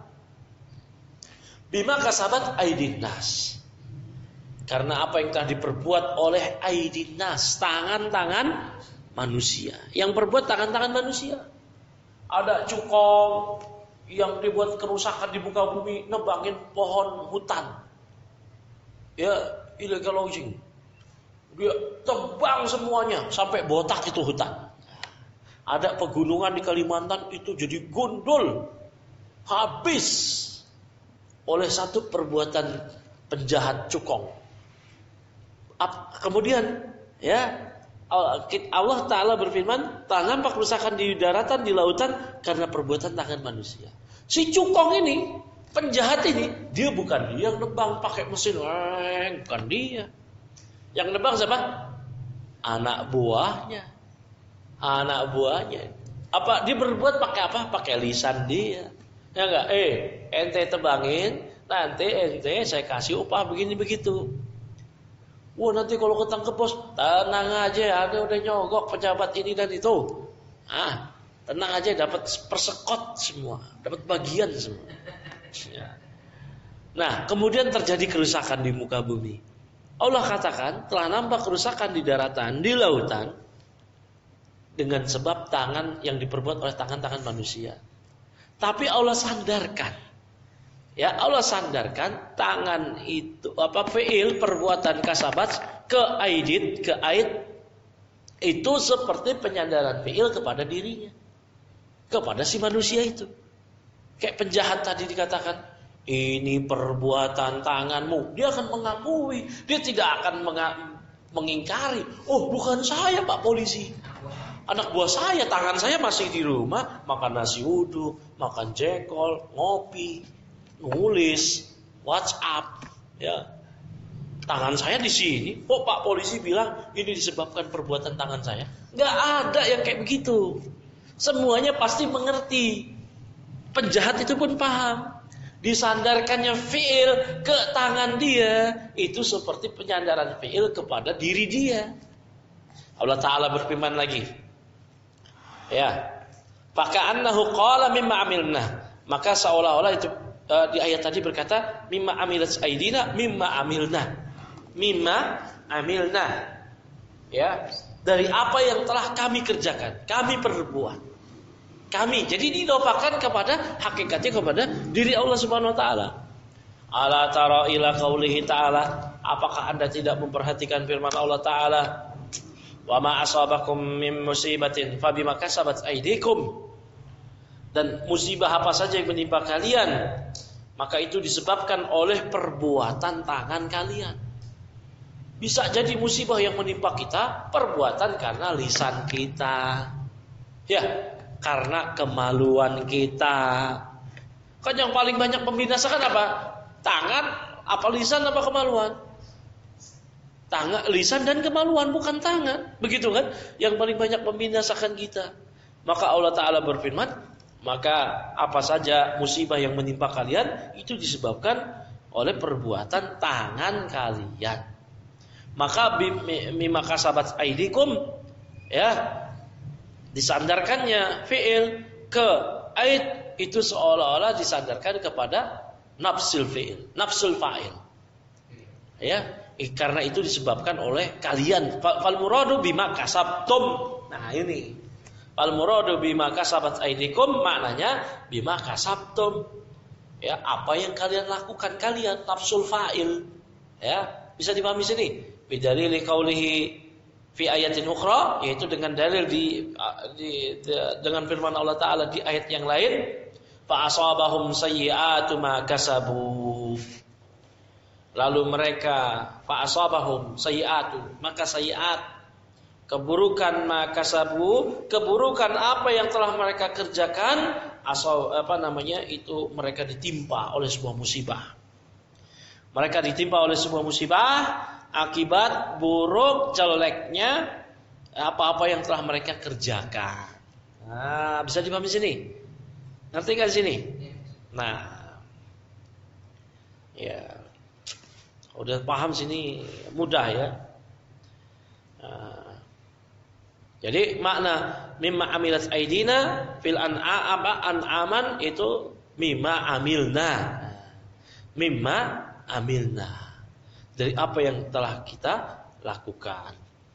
Bima kasabat aydin nas, karena apa yang telah diperbuat oleh aydin nas, tangan-tangan manusia. Yang berbuat tangan-tangan manusia. Ada cukong yang dibuat kerusakan di muka bumi, nebangin pohon hutan, ya, illegal logging. Dia tebang semuanya sampai botak itu hutan. Ada pegunungan di Kalimantan itu jadi gundul, habis oleh satu perbuatan penjahat cukong. Kemudian, ya, Allah Ta'ala berfirman, tak nampak kerusakan di daratan, di lautan, karena perbuatan tangan manusia. Si cukong ini, penjahat ini, dia bukan dia yang nebang pakai mesin, eh, bukan dia. Yang nebang siapa? Anak buahnya. Anak buahnya. Apa dia berbuat pakai apa? Pakai lisan dia. Ya enggak? Eh, ente tebangin, nanti ente saya kasih upah begini begitu. Wah, nanti kalau ketangkep bos, tenang aja, ada udah nyogok pejabat ini dan itu. Ah, tenang aja, dapat persekot semua, dapat bagian semua. Ya. Nah, kemudian terjadi kerusakan di muka bumi. Allah katakan telah nampak kerusakan di daratan, di lautan, dengan sebab tangan yang diperbuat oleh tangan-tangan manusia. Tapi Allah sandarkan. Ya, Allah sandarkan tangan itu, apa, fi'il perbuatan kasabat ke aidit, ke aid, itu seperti penyandaran fi'il kepada dirinya, kepada si manusia itu. Kayak penjahat tadi dikatakan, ini perbuatan tanganmu, dia akan mengakui, dia tidak akan menga- mengingkari. Oh, bukan saya Pak Polisi, anak buah saya, tangan saya masih di rumah, makan nasi uduk, makan jengkol, ngopi, nulis, WhatsApp, ya. Tangan saya di sini. Kok Pak Polisi bilang ini disebabkan perbuatan tangan saya? Nggak ada yang kayak begitu. Semuanya pasti mengerti. Penjahat itu pun paham. Disandarkannya fi'il ke tangan dia itu seperti penyandaran fi'il kepada diri dia. Allah Ta'ala berfirman lagi. Ya. Faka'annahu qala mimma amilna. Maka seolah-olah itu uh, di ayat tadi berkata mimma amilat aidina mimma amilna. Mimma amilna. Ya, dari apa yang telah kami kerjakan, kami perbuat. Kami, jadi didopakan kepada hakikatnya kepada diri Allah Subhanahu wa taala. Ala tara ila qaulihi ta'ala, apakah Anda tidak memperhatikan firman Allah Ta'ala? Wa ma asabakum min musibatin fabima kasabat aydikum. Dan musibah apa saja yang menimpa kalian, maka itu disebabkan oleh perbuatan tangan kalian. Bisa jadi musibah yang menimpa kita perbuatan karena lisan kita. Ya, karena kemaluan kita. Kan yang paling banyak membinasakan apa? Tangan, apa lisan, apa kemaluan? Tangan, lisan dan kemaluan, bukan tangan. Begitu kan? Yang paling banyak membinasakan kita. Maka Allah Ta'ala berfirman, maka apa saja musibah yang menimpa kalian itu disebabkan oleh perbuatan tangan kalian. Maka mimma kasabat aidikum, ya, disandarkannya fi'il ke aid itu seolah-olah disandarkan kepada nafsul fi'il, nafsul fa'il. Ya, karena itu disebabkan oleh kalian. Fal muradu bima kasabtum. Nah, ini. Fal muradu bima kasabat aidikum maknanya bima kasabtum. Ya, apa yang kalian lakukan kalian, nafsul fa'il. Ya, bisa dipahami sini. Bidalil qaulihi fi ayatin ukhra, yaitu dengan dalil di, di, di dengan firman Allah Ta'ala di ayat yang lain, fa asabahum sayyi'atu ma kasabu. Lalu mereka fa asabahum sayyi'atu, maka sayyi'at, keburukan ma kasabu, keburukan apa yang telah mereka kerjakan, asal apa namanya itu mereka ditimpa oleh sebuah musibah. Mereka ditimpa oleh sebuah musibah akibat buruk jeleknya apa-apa yang telah mereka kerjakan. Nah, bisa dipahami sini? Ngerti kan sini? Nah, ya, udah paham sini mudah ya. Nah, jadi makna mimma amilat aidina fil an'am an'aman itu mimma amilna. Mimma amilna. Dari apa yang telah kita lakukan.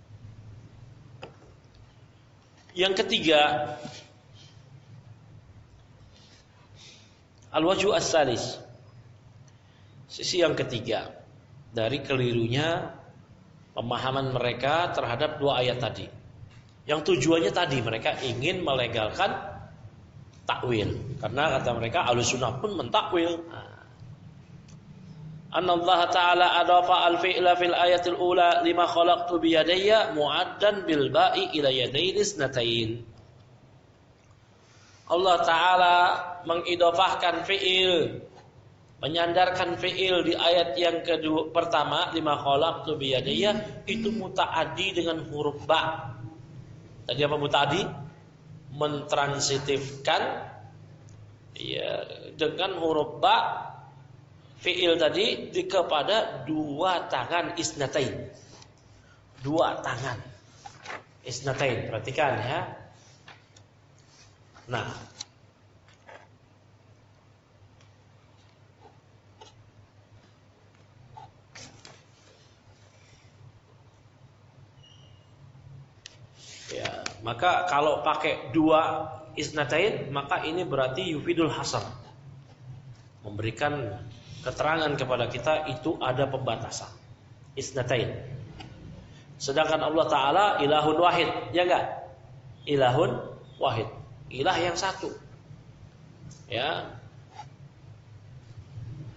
Yang ketiga, al-wajhu as-salis. Sisi yang ketiga dari kelirunya pemahaman mereka terhadap dua ayat tadi. Yang tujuannya tadi mereka ingin melegalkan takwil. Karena kata mereka Ahlussunnah pun mentakwil. Nah, Anna Allah Ta'ala adafa al-fi'la fil ayatil ula lima khalaqtu biyadayya mu'addan bil ba'i ila yadayn isnatain. Allah Ta'ala mengidofahkan fi'il, menyandarkan fi'il di ayat yang kedua pertama lima khalaqtu biyadayya itu muta'addi dengan huruf ba. Tadi apa muta'addi? Mentransitifkan ya dengan huruf ba fi'il tadi di kepada dua tangan isnatain. Dua tangan isnatain. Perhatikan ya. Nah, ya, maka kalau pakai dua isnatain maka ini berarti yufidul hasar. Memberikan keterangan kepada kita itu ada pembatasan. Isnatain. Sedangkan Allah Ta'ala ilahun wahid. Ya enggak? Ilahun wahid. Ilah yang satu. Ya.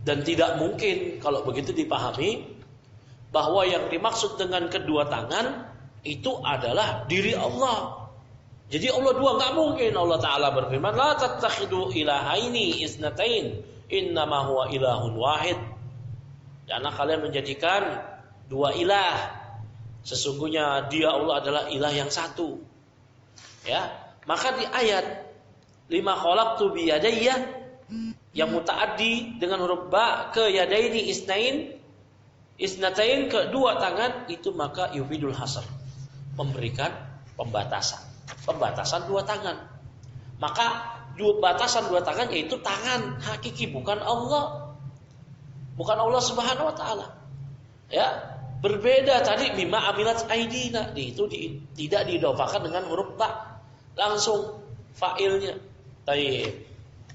Dan tidak mungkin kalau begitu dipahami bahwa yang dimaksud dengan kedua tangan itu adalah diri Allah. Jadi Allah dua, nggak mungkin. Allah Ta'ala berfirman, la tattakhidu ilahaini isnatain, innama huwa ilahun wahid. Jangan kalian menjadikan dua ilah. Sesungguhnya dia Allah adalah ilah yang satu. Ya, maka di ayat lima khalaqtu bi yadayya yang mutaaddi dengan huruf ba ke yadaini isnain, isnatain ke dua tangan itu maka yufidul hasr, memberikan pembatasan. Pembatasan dua tangan. Maka dua batasan dua tangan yaitu tangan hakiki, bukan Allah. Bukan Allah Subhanahu wa taala. Ya, berbeda tadi mimma amilat aidina, itu di, tidak diidofakan dengan huruf ba. Langsung fa'ilnya. Baik.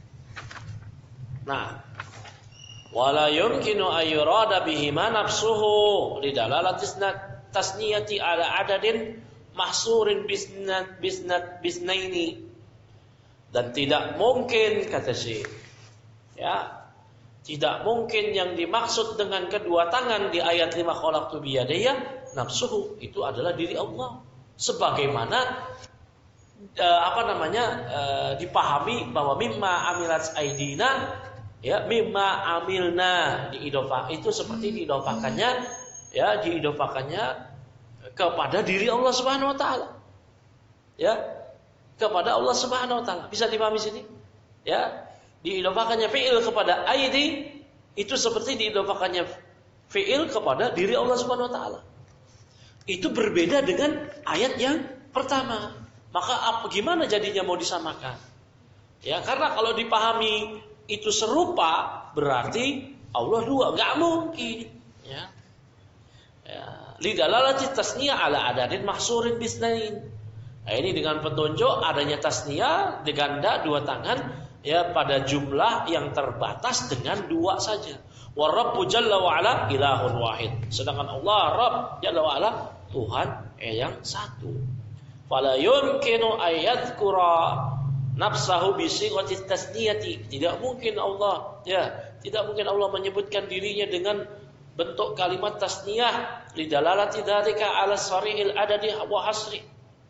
Nah, wala yumkinu ayyurada bihi ma nafsuhu lidalalati tasniyati ala adadin mahsurin bisnat bisnat bisnaini. Dan tidak mungkin, kata Syekh, ya, tidak mungkin yang dimaksud dengan kedua tangan di ayat lima khalaqtu biyadayya nafsuhu itu adalah diri Allah. Sebagaimana eh, apa namanya eh, dipahami bahwa mimma amilat aidina, ya, mimma amilna diidofah itu seperti diidofakannya, ya, diidofakannya kepada diri Allah Subhanahu wa taala. Ya, kepada Allah Subhanahu wa taala. Bisa dipahami sini? Ya, diidofakannya fi'il kepada aidi itu seperti diidofakannya fi'il kepada diri Allah Subhanahu wa taala. Itu berbeda dengan ayat yang pertama. Maka apa gimana jadinya mau disamakan? Ya, karena kalau dipahami itu serupa berarti Allah dua, enggak mungkin, ya. Ya, lidalalati tasniyah ala adadin mahsurin bisnain. Nah, ini dengan petunjuk adanya tasniyah diganda dua tangan, ya, pada jumlah yang terbatas dengan dua saja. Wa rabbu jalla wa ala ilahun wahid. Sedangkan Allah Rabb jalla wa ala Tuhan yang satu. Fala yumkinu ayadhkura nafsahu bi sighati tasniyati. Tidak mungkin Allah, ya, tidak mungkin Allah menyebutkan dirinya dengan bentuk kalimat tasniyah lidalalati dzalika ala sarihil adadi wa hasri.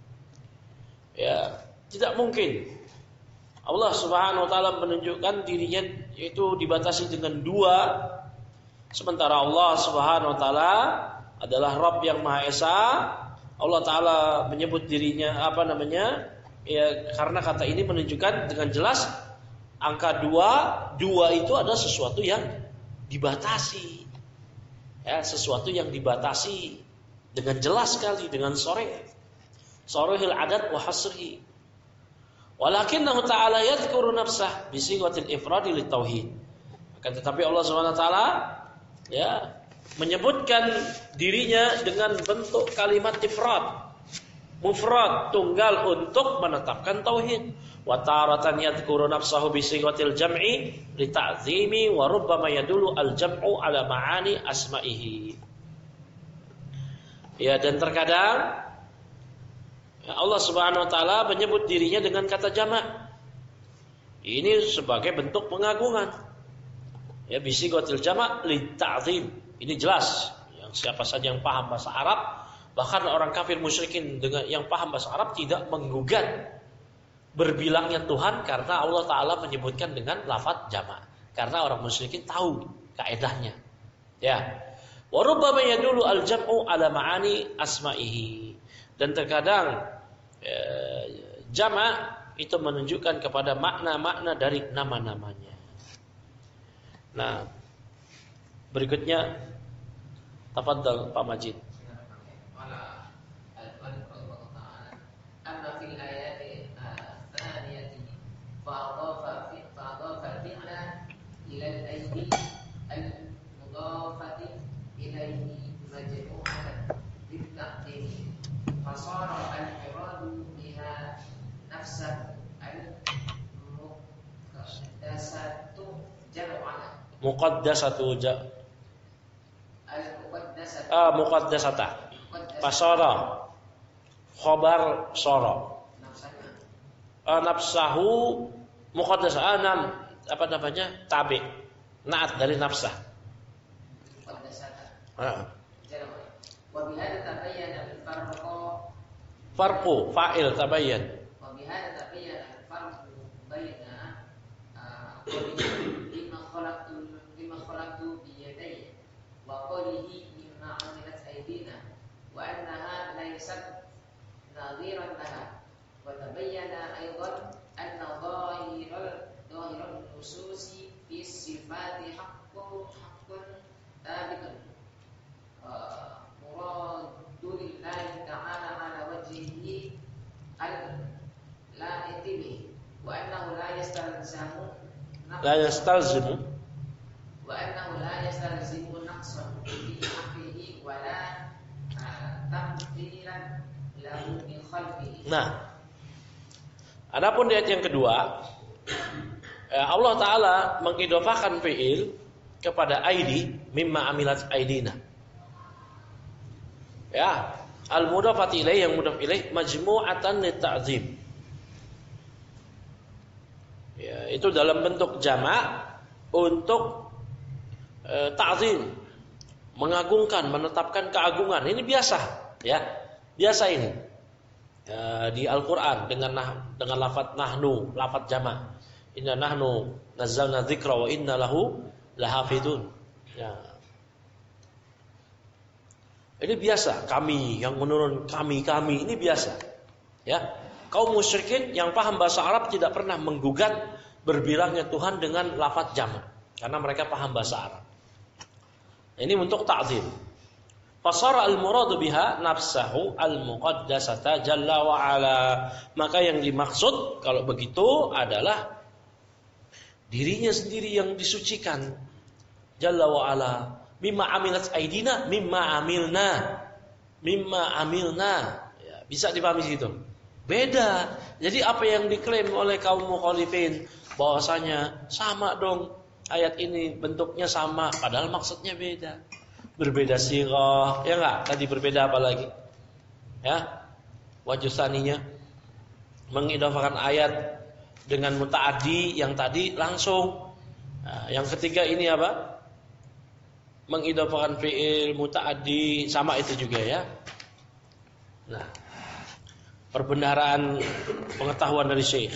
Ya, tidak mungkin Allah Subhanahu wa taala menunjukkan dirinya yaitu dibatasi dengan dua, sementara Allah Subhanahu wa taala adalah Rabb yang Maha Esa. Allah taala menyebut dirinya apa namanya? Ya, karena kata ini menunjukkan dengan jelas angka dua, dua itu adalah sesuatu yang dibatasi. Ya, sesuatu yang dibatasi dengan jelas sekali, dengan sore. Sarihil adad wa hasri. Walakinnahu ta'ala yadhkuru nafsah bi sighatil ifradi lit tauhid. Akan tetapi Allah Subhanahu wa taala, ya, menyebutkan dirinya dengan bentuk kalimat ifrad, mufrad, tunggal untuk menetapkan tauhid. Wa taratan yadhkuru nafsahu bi sighatil jam'i li ta'zimi wa rubbama yadullu al jam'u ala ma'ani asma'ihi. Ya, dan terkadang Allah Subhanahu wa taala menyebut dirinya dengan kata jamak. Ini sebagai bentuk pengagungan. Ya, bisighatil jamak li ta'zim. Ini jelas. Yang siapa saja yang paham bahasa Arab, bahkan orang kafir musyrikin dengan yang paham bahasa Arab tidak menggugat berbilangnya Tuhan karena Allah taala menyebutkan dengan lafaz jamak. Karena orang musyrikin tahu kaedahnya. Ya. Wa rubbama yadullu al-jam'u ala ma'ani asma'ihi. Dan terkadang eh, jamak itu menunjukkan kepada makna-makna dari nama-namanya. Nah, berikutnya tafadhal Pak Majid. Amma fil ayati tsaniyati fa'adhafa fi fa'adhafa fi'la ila al-aydi al-mudafati ilayhi majmu'atan lit-taqdim. Fasara al-iradu biha nafsan al-muqaddasatu jam'an. Muqaddasatu ja Al-muqaddasatu. Ah, muqaddasata. Fasara khabar sara. Nafsanya. Ah, nafsahu muqaddas anam apa namanya? Tabi. Naat dari nafsah. Muqaddasata. Heeh. Wa bihadza tabayyana al-farqu Farqu fa'il tabayyan. wa bihadza tabayyana al-farqu baina qawlihi lima khalaqtu lima khalaqtu bi yadayya wa qawlihi mimma 'amilat aydina wa annaha laysat nadhiran laha wa tabayyana aidan anna dhahiral dhahiral nususi fi sifati haqqun haqqun thabitun muradulillahi ta'ala ala wajhihi al-la'iti bihi wa annahu la yastalzimu La yastalzimu wa annahu la yastalzimu naqsan fi haqqihi wa la tamthilan lahu min khalqihi. Nah, adapun di ayat yang kedua, Allah Ta'ala mengidofakan fi'il kepada aidi mimma amilat aidina. Ya, al-mudhaf ilaih yang mudhaf ilaih majmu'atan litta'zim. Ya, itu dalam bentuk jamak untuk e, ta'zim, mengagungkan, menetapkan keagungan. Ini biasa, ya. Biasa ini. E, di Al-Qur'an dengan nah, dengan lafaz nahnu, lafaz jamak. Inna nahnu nazzalna dzikra wa inna lahu lahafidun. Ya. Ini biasa, kami yang menurun kami kami ini biasa. Ya. Kaum musyrikin yang paham bahasa Arab tidak pernah menggugat berbilangnya Tuhan dengan lafaz jamak karena mereka paham bahasa Arab. Ini untuk ta'zim. Fasara al-muradu biha nafsahu al-muqaddasata jalla wa ala. Maka yang dimaksud kalau begitu adalah dirinya sendiri yang disucikan jalla wa ala. Mimma amilat aidina mimma amilna. Mimma amilna. Ya, bisa dipahami situ. Beda. Jadi apa yang diklaim oleh kaum mukhalifin bahwasanya sama dong ayat ini bentuknya sama padahal maksudnya beda. Berbeda sirah, ya enggak? Tadi berbeda apa lagi? Ya. Wajusaninya mengidofakan ayat dengan mutaaddi yang tadi langsung. Nah, yang ketiga ini apa? Mengidofakan fi'il mutaaddi sama itu juga ya. Nah, perbendaharaan pengetahuan dari Syekh.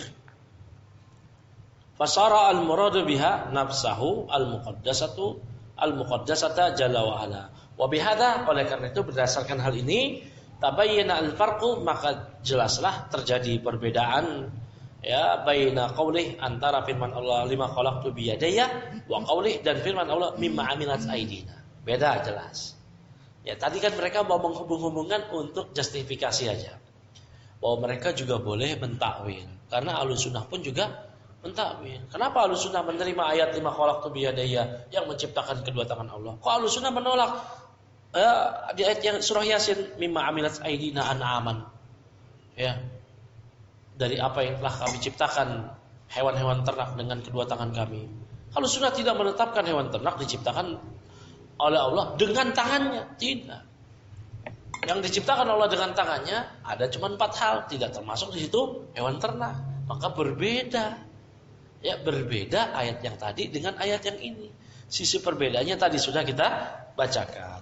Fasara al-muradu biha nafsahu al-muqaddasatu al-muqaddasata jalla wa ala. Wa bihadza, oleh karena itu berdasarkan hal ini tabayyana al-farqu, maka jelaslah terjadi perbedaan ya baina qaulih antara firman Allah lima khalaqtu bi yadayya wa qaulih dan firman Allah mimma amilat aidina. Beda jelas. Ya tadi kan mereka mau menghubung-hubungkan untuk justifikasi aja. Bahwa mereka juga boleh mentakwil. Karena Ahlus Sunnah pun juga mentakwil. Kenapa Ahlus Sunnah menerima ayat lima khalaqtu bi yadayya yang menciptakan kedua tangan Allah? Kok Ahlus Sunnah menolak eh, di ayat yang surah Yasin mimma amilat aidina an'aman. Ya. Dari apa yang telah kami ciptakan hewan-hewan ternak dengan kedua tangan kami. Kalau sudah tidak menetapkan hewan ternak diciptakan oleh Allah dengan tangannya, tidak. Yang diciptakan Allah dengan tangannya ada cuma empat hal, tidak termasuk di situ hewan ternak. Maka berbeda, ya berbeda ayat yang tadi dengan ayat yang ini. Sisi perbedaannya tadi sudah kita bacakan.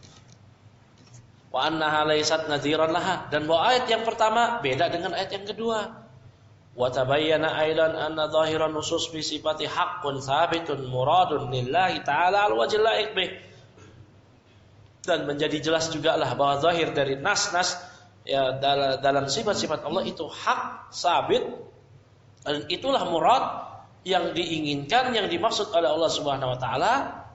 Wa annaha laysat nadhiran laha, dan bahwa ayat yang pertama beda dengan ayat yang kedua. Wa tabayyana aidan anna dhahiran nusus fi sifati haqqun sabitun muradun lillahi ta'ala al-wajh la'iq bih. Dan menjadi jelas juga lah bahwa zahir dari nas-nas ya dalam sifat-sifat Allah itu hak sabit dan itulah murad yang diinginkan, yang dimaksud oleh Allah Subhanahu wa taala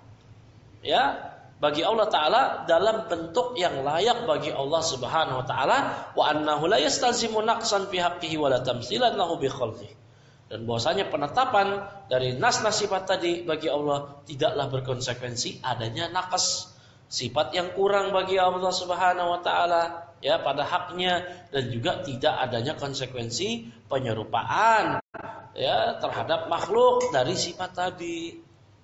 ya bagi Allah taala dalam bentuk yang layak bagi Allah Subhanahu wa taala, wa annahu la yastalzimu naqsan fi haqqihi wa la tamtsilan lahu bi khalqihi. Dan bahwasanya penetapan dari nas-nas sifat tadi bagi Allah tidaklah berkonsekuensi adanya naqas, sifat yang kurang bagi Allah Subhanahu wa taala ya pada haknya, dan juga tidak adanya konsekuensi penyerupaan ya terhadap makhluk dari sifat tadi.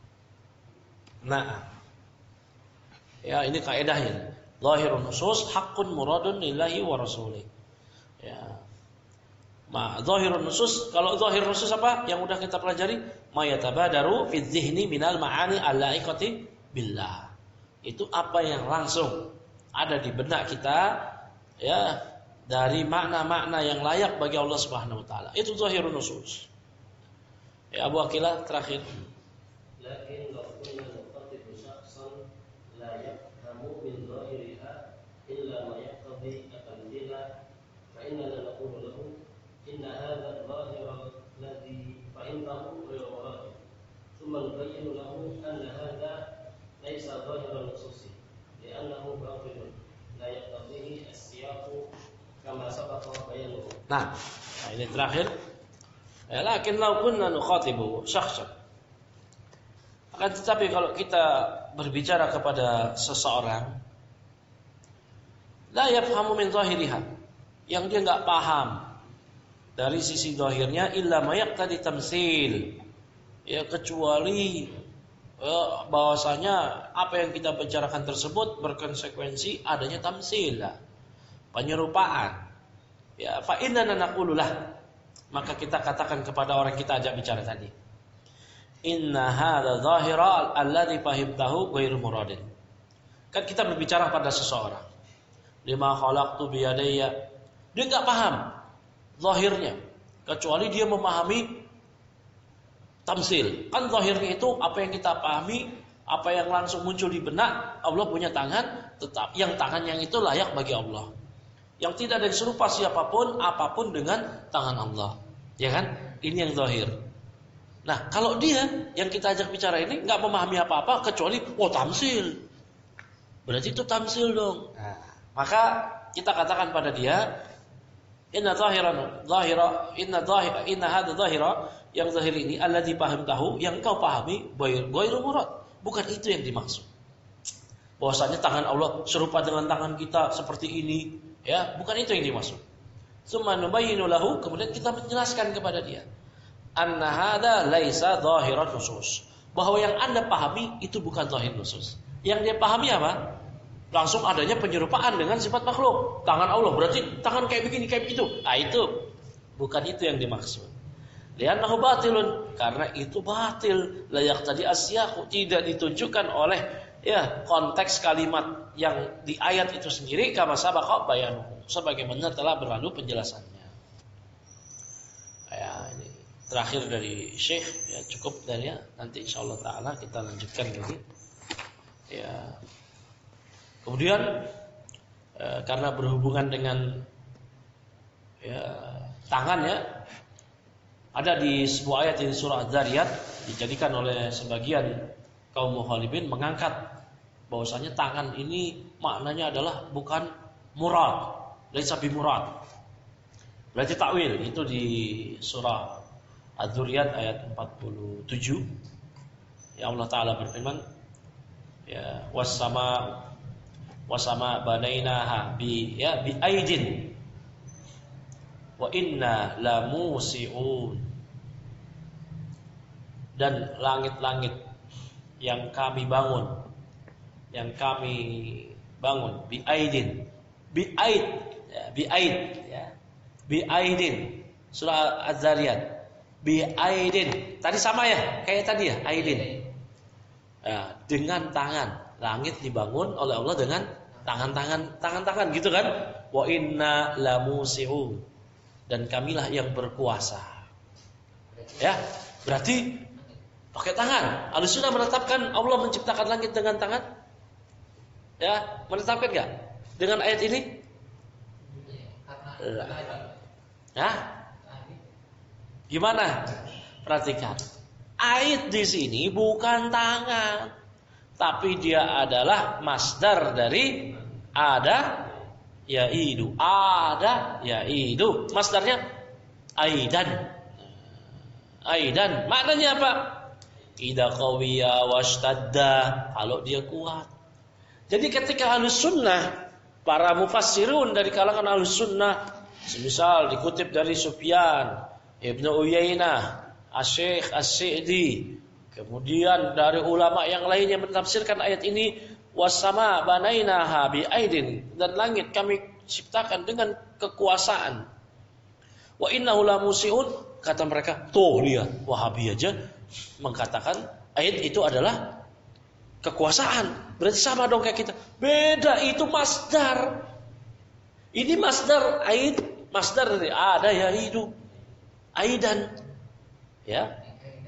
Nah, ya ini kaidahnya. Zahirun nusus haqqun muradun lillahi wa rasulih. Ya. Ma zahirun nusus, kalau zahir nusus apa? Yang udah kita pelajari, ma yatabadaru fi dzihni minal ma'ani al-la'iqati billah. Itu apa yang langsung ada di benak kita ya dari makna-makna yang layak bagi Allah Subhanahu wa taala. Itu zahirun nusus. Ya Abu Aqilah terakhir. Lakin law kunna nuqatibu shakhsan la yafhamu min zahiriha illa ma yaqtadi at-tanzila fa inna la naqulu lahu inna hadha al-zahira alladhi fa'intahu ghayru murad thumma nubayyinu lahu anna hadha laysa zahiran nususi li'annahu batilun la yaqtadihi as-siyaqu kama sabaqa bayanuhu. Nah, nah ini terakhir. Ya, lakin law kunna nukhatibu syakhsan. Akan tetapi kalau kita berbicara kepada seseorang la yafhamu min zahiriha, yang dia enggak paham dari sisi zahirnya illa ma yaqtadi tamsil. Ya kecuali ya, bahwasanya apa yang kita bicarakan tersebut berkonsekuensi adanya tamsil, penyerupaan. Ya, fa inna naqulu lah, maka kita katakan kepada orang kita ajak bicara tadi, inna hadza zahira alladhi fahimtahu ghairu muradin. Kan kita berbicara pada seseorang, lima khalaqtu biyadayya, dia enggak paham zahirnya kecuali dia memahami tamsil. Kan zahirnya itu apa yang kita pahami, apa yang langsung muncul di benak. Allah punya tangan, tetap yang tangan yang itu layak bagi Allah, yang tidak ada serupa siapapun apapun dengan tangan Allah. Ya kan? Ini yang zahir. Nah, kalau dia yang kita ajak bicara ini enggak memahami apa-apa kecuali oh tamsil, berarti itu tamsil dong. Nah, maka kita katakan pada dia, inna zahiran zahira inna zahira inna hadza zahira, yang zahir ini alladzi fahimtahu, yang kau pahami ghairu murad, bukan itu yang dimaksud. Bahwasanya tangan Allah serupa dengan tangan kita seperti ini, ya, bukan itu yang dimaksud. Tsumma nubayyinu lahu, kemudian kita menjelaskan kepada dia, anna hadza laisa zahiran nusus, bahwa yang Anda pahami itu bukan zahir nusus. Yang dia pahami apa? Langsung adanya penyerupaan dengan sifat makhluk. Tangan Allah berarti tangan kayak begini kayak begitu. Ah, itu bukan itu yang dimaksud. Li'annahu batilun, karena itu batil, layak tadi asyaqu, tidak ditunjukkan oleh ya konteks kalimat yang di ayat itu sendiri, kama sabaqa bayanuhu, sebagaimana telah berlalu penjelasannya. Ya, ini terakhir dari Syekh, ya cukup dari ya. Nanti insyaallah taala kita lanjutkan lagi. Ya. Kemudian eh, karena berhubungan dengan ya tangan ya, ada di sebuah ayat di surah Az-Zariyat dijadikan oleh sebagian kaum mukhalifin mengangkat bahwasanya tangan ini maknanya adalah bukan murad, laisa bi murad. Berarti takwil itu di surah Az-Zariyat ayat empat puluh tujuh. Ya Allah taala berfirman, ya was-sama was-sama banainaha bi ya bi aidin wa inna la musiun, dan langit-langit yang kami bangun, yang kami bangun bi aidin, bi aid ya, bi aid ya, bi aidin, surah Az-Zariyat, bi aidin, tadi sama ya kayak tadi ya, aidin ya, dengan tangan. Langit dibangun oleh Allah dengan tangan-tangan, tangan-tangan gitu kan? Wa inna la musiun, dan kamilah yang berkuasa. Ya, berarti pakai tangan. Ahlussunnah menetapkan Allah menciptakan langit dengan tangan. Ya, menetapkan enggak? Dengan ayat ini? Ya. Gimana? Perhatikan. Ayat di sini bukan tangan, tapi dia adalah masdar dari ada yaidu. Ada yaidu. Masdarnya aidan. Aidan. Maknanya apa? Idza qawiya washtadda, kalau dia kuat. Jadi ketika Ahlus Sunnah, para mufassirun dari kalangan Ahlus Sunnah, semisal dikutip dari Sufyan, Ibnu Uyainah, Asy-Syaikh As-Sa'di, kemudian dari ulama yang lainnya mentafsirkan ayat ini, wasama banainaha bi aidin, dan langit kami ciptakan dengan kekuasaan. Wa innahu la musiun, kata mereka, tuh lihat Wahabi aja mengatakan aid itu adalah kekuasaan. Berarti sama dong kayak kita. Beda, itu masdar. Ini masdar aid, masdar dari ada ya hidup. Aidan. Ya.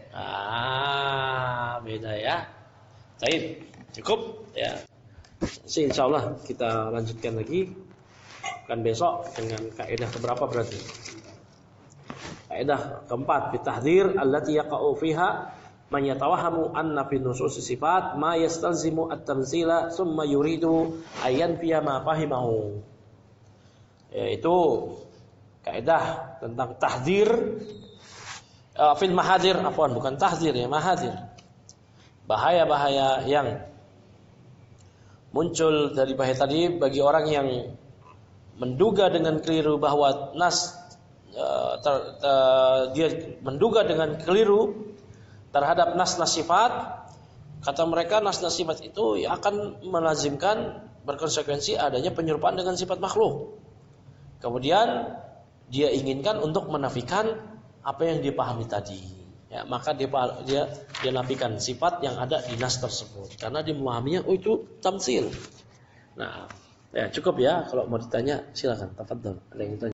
Ah, beda ya. Baik, cukup ya. Jadi insyaallah kita lanjutkan lagi kan besok dengan kaidah keberapa berarti? Kaidah keempat, bitahdzir allati yaqa'u fiha man yatawahhamu anna fi nusus sifat ma yastalzimu at-tamtsila thumma yuridu ayan fiha ma fahimahu. Yaitu kaidah tentang tahdzir uh, fil mahadir, afwan bukan tahdzir ya, mahadir. Bahaya-bahaya yang muncul dari bahaya tadi bagi orang yang menduga dengan keliru bahwa nas uh, ter, uh, dia menduga dengan keliru terhadap nas-nas sifat. Kata mereka nas-nas sifat itu akan melazimkan berkonsekuensi adanya penyerupaan dengan sifat makhluk. Kemudian dia inginkan untuk menafikan apa yang dipahami tadi. Ya, maka dia dia dia nafikan sifat yang ada di nas tersebut karena dia memahaminya oh itu tamtsil. Nah, ya cukup ya, kalau mau ditanya silakan, tafadhol. Ada yang ditanya?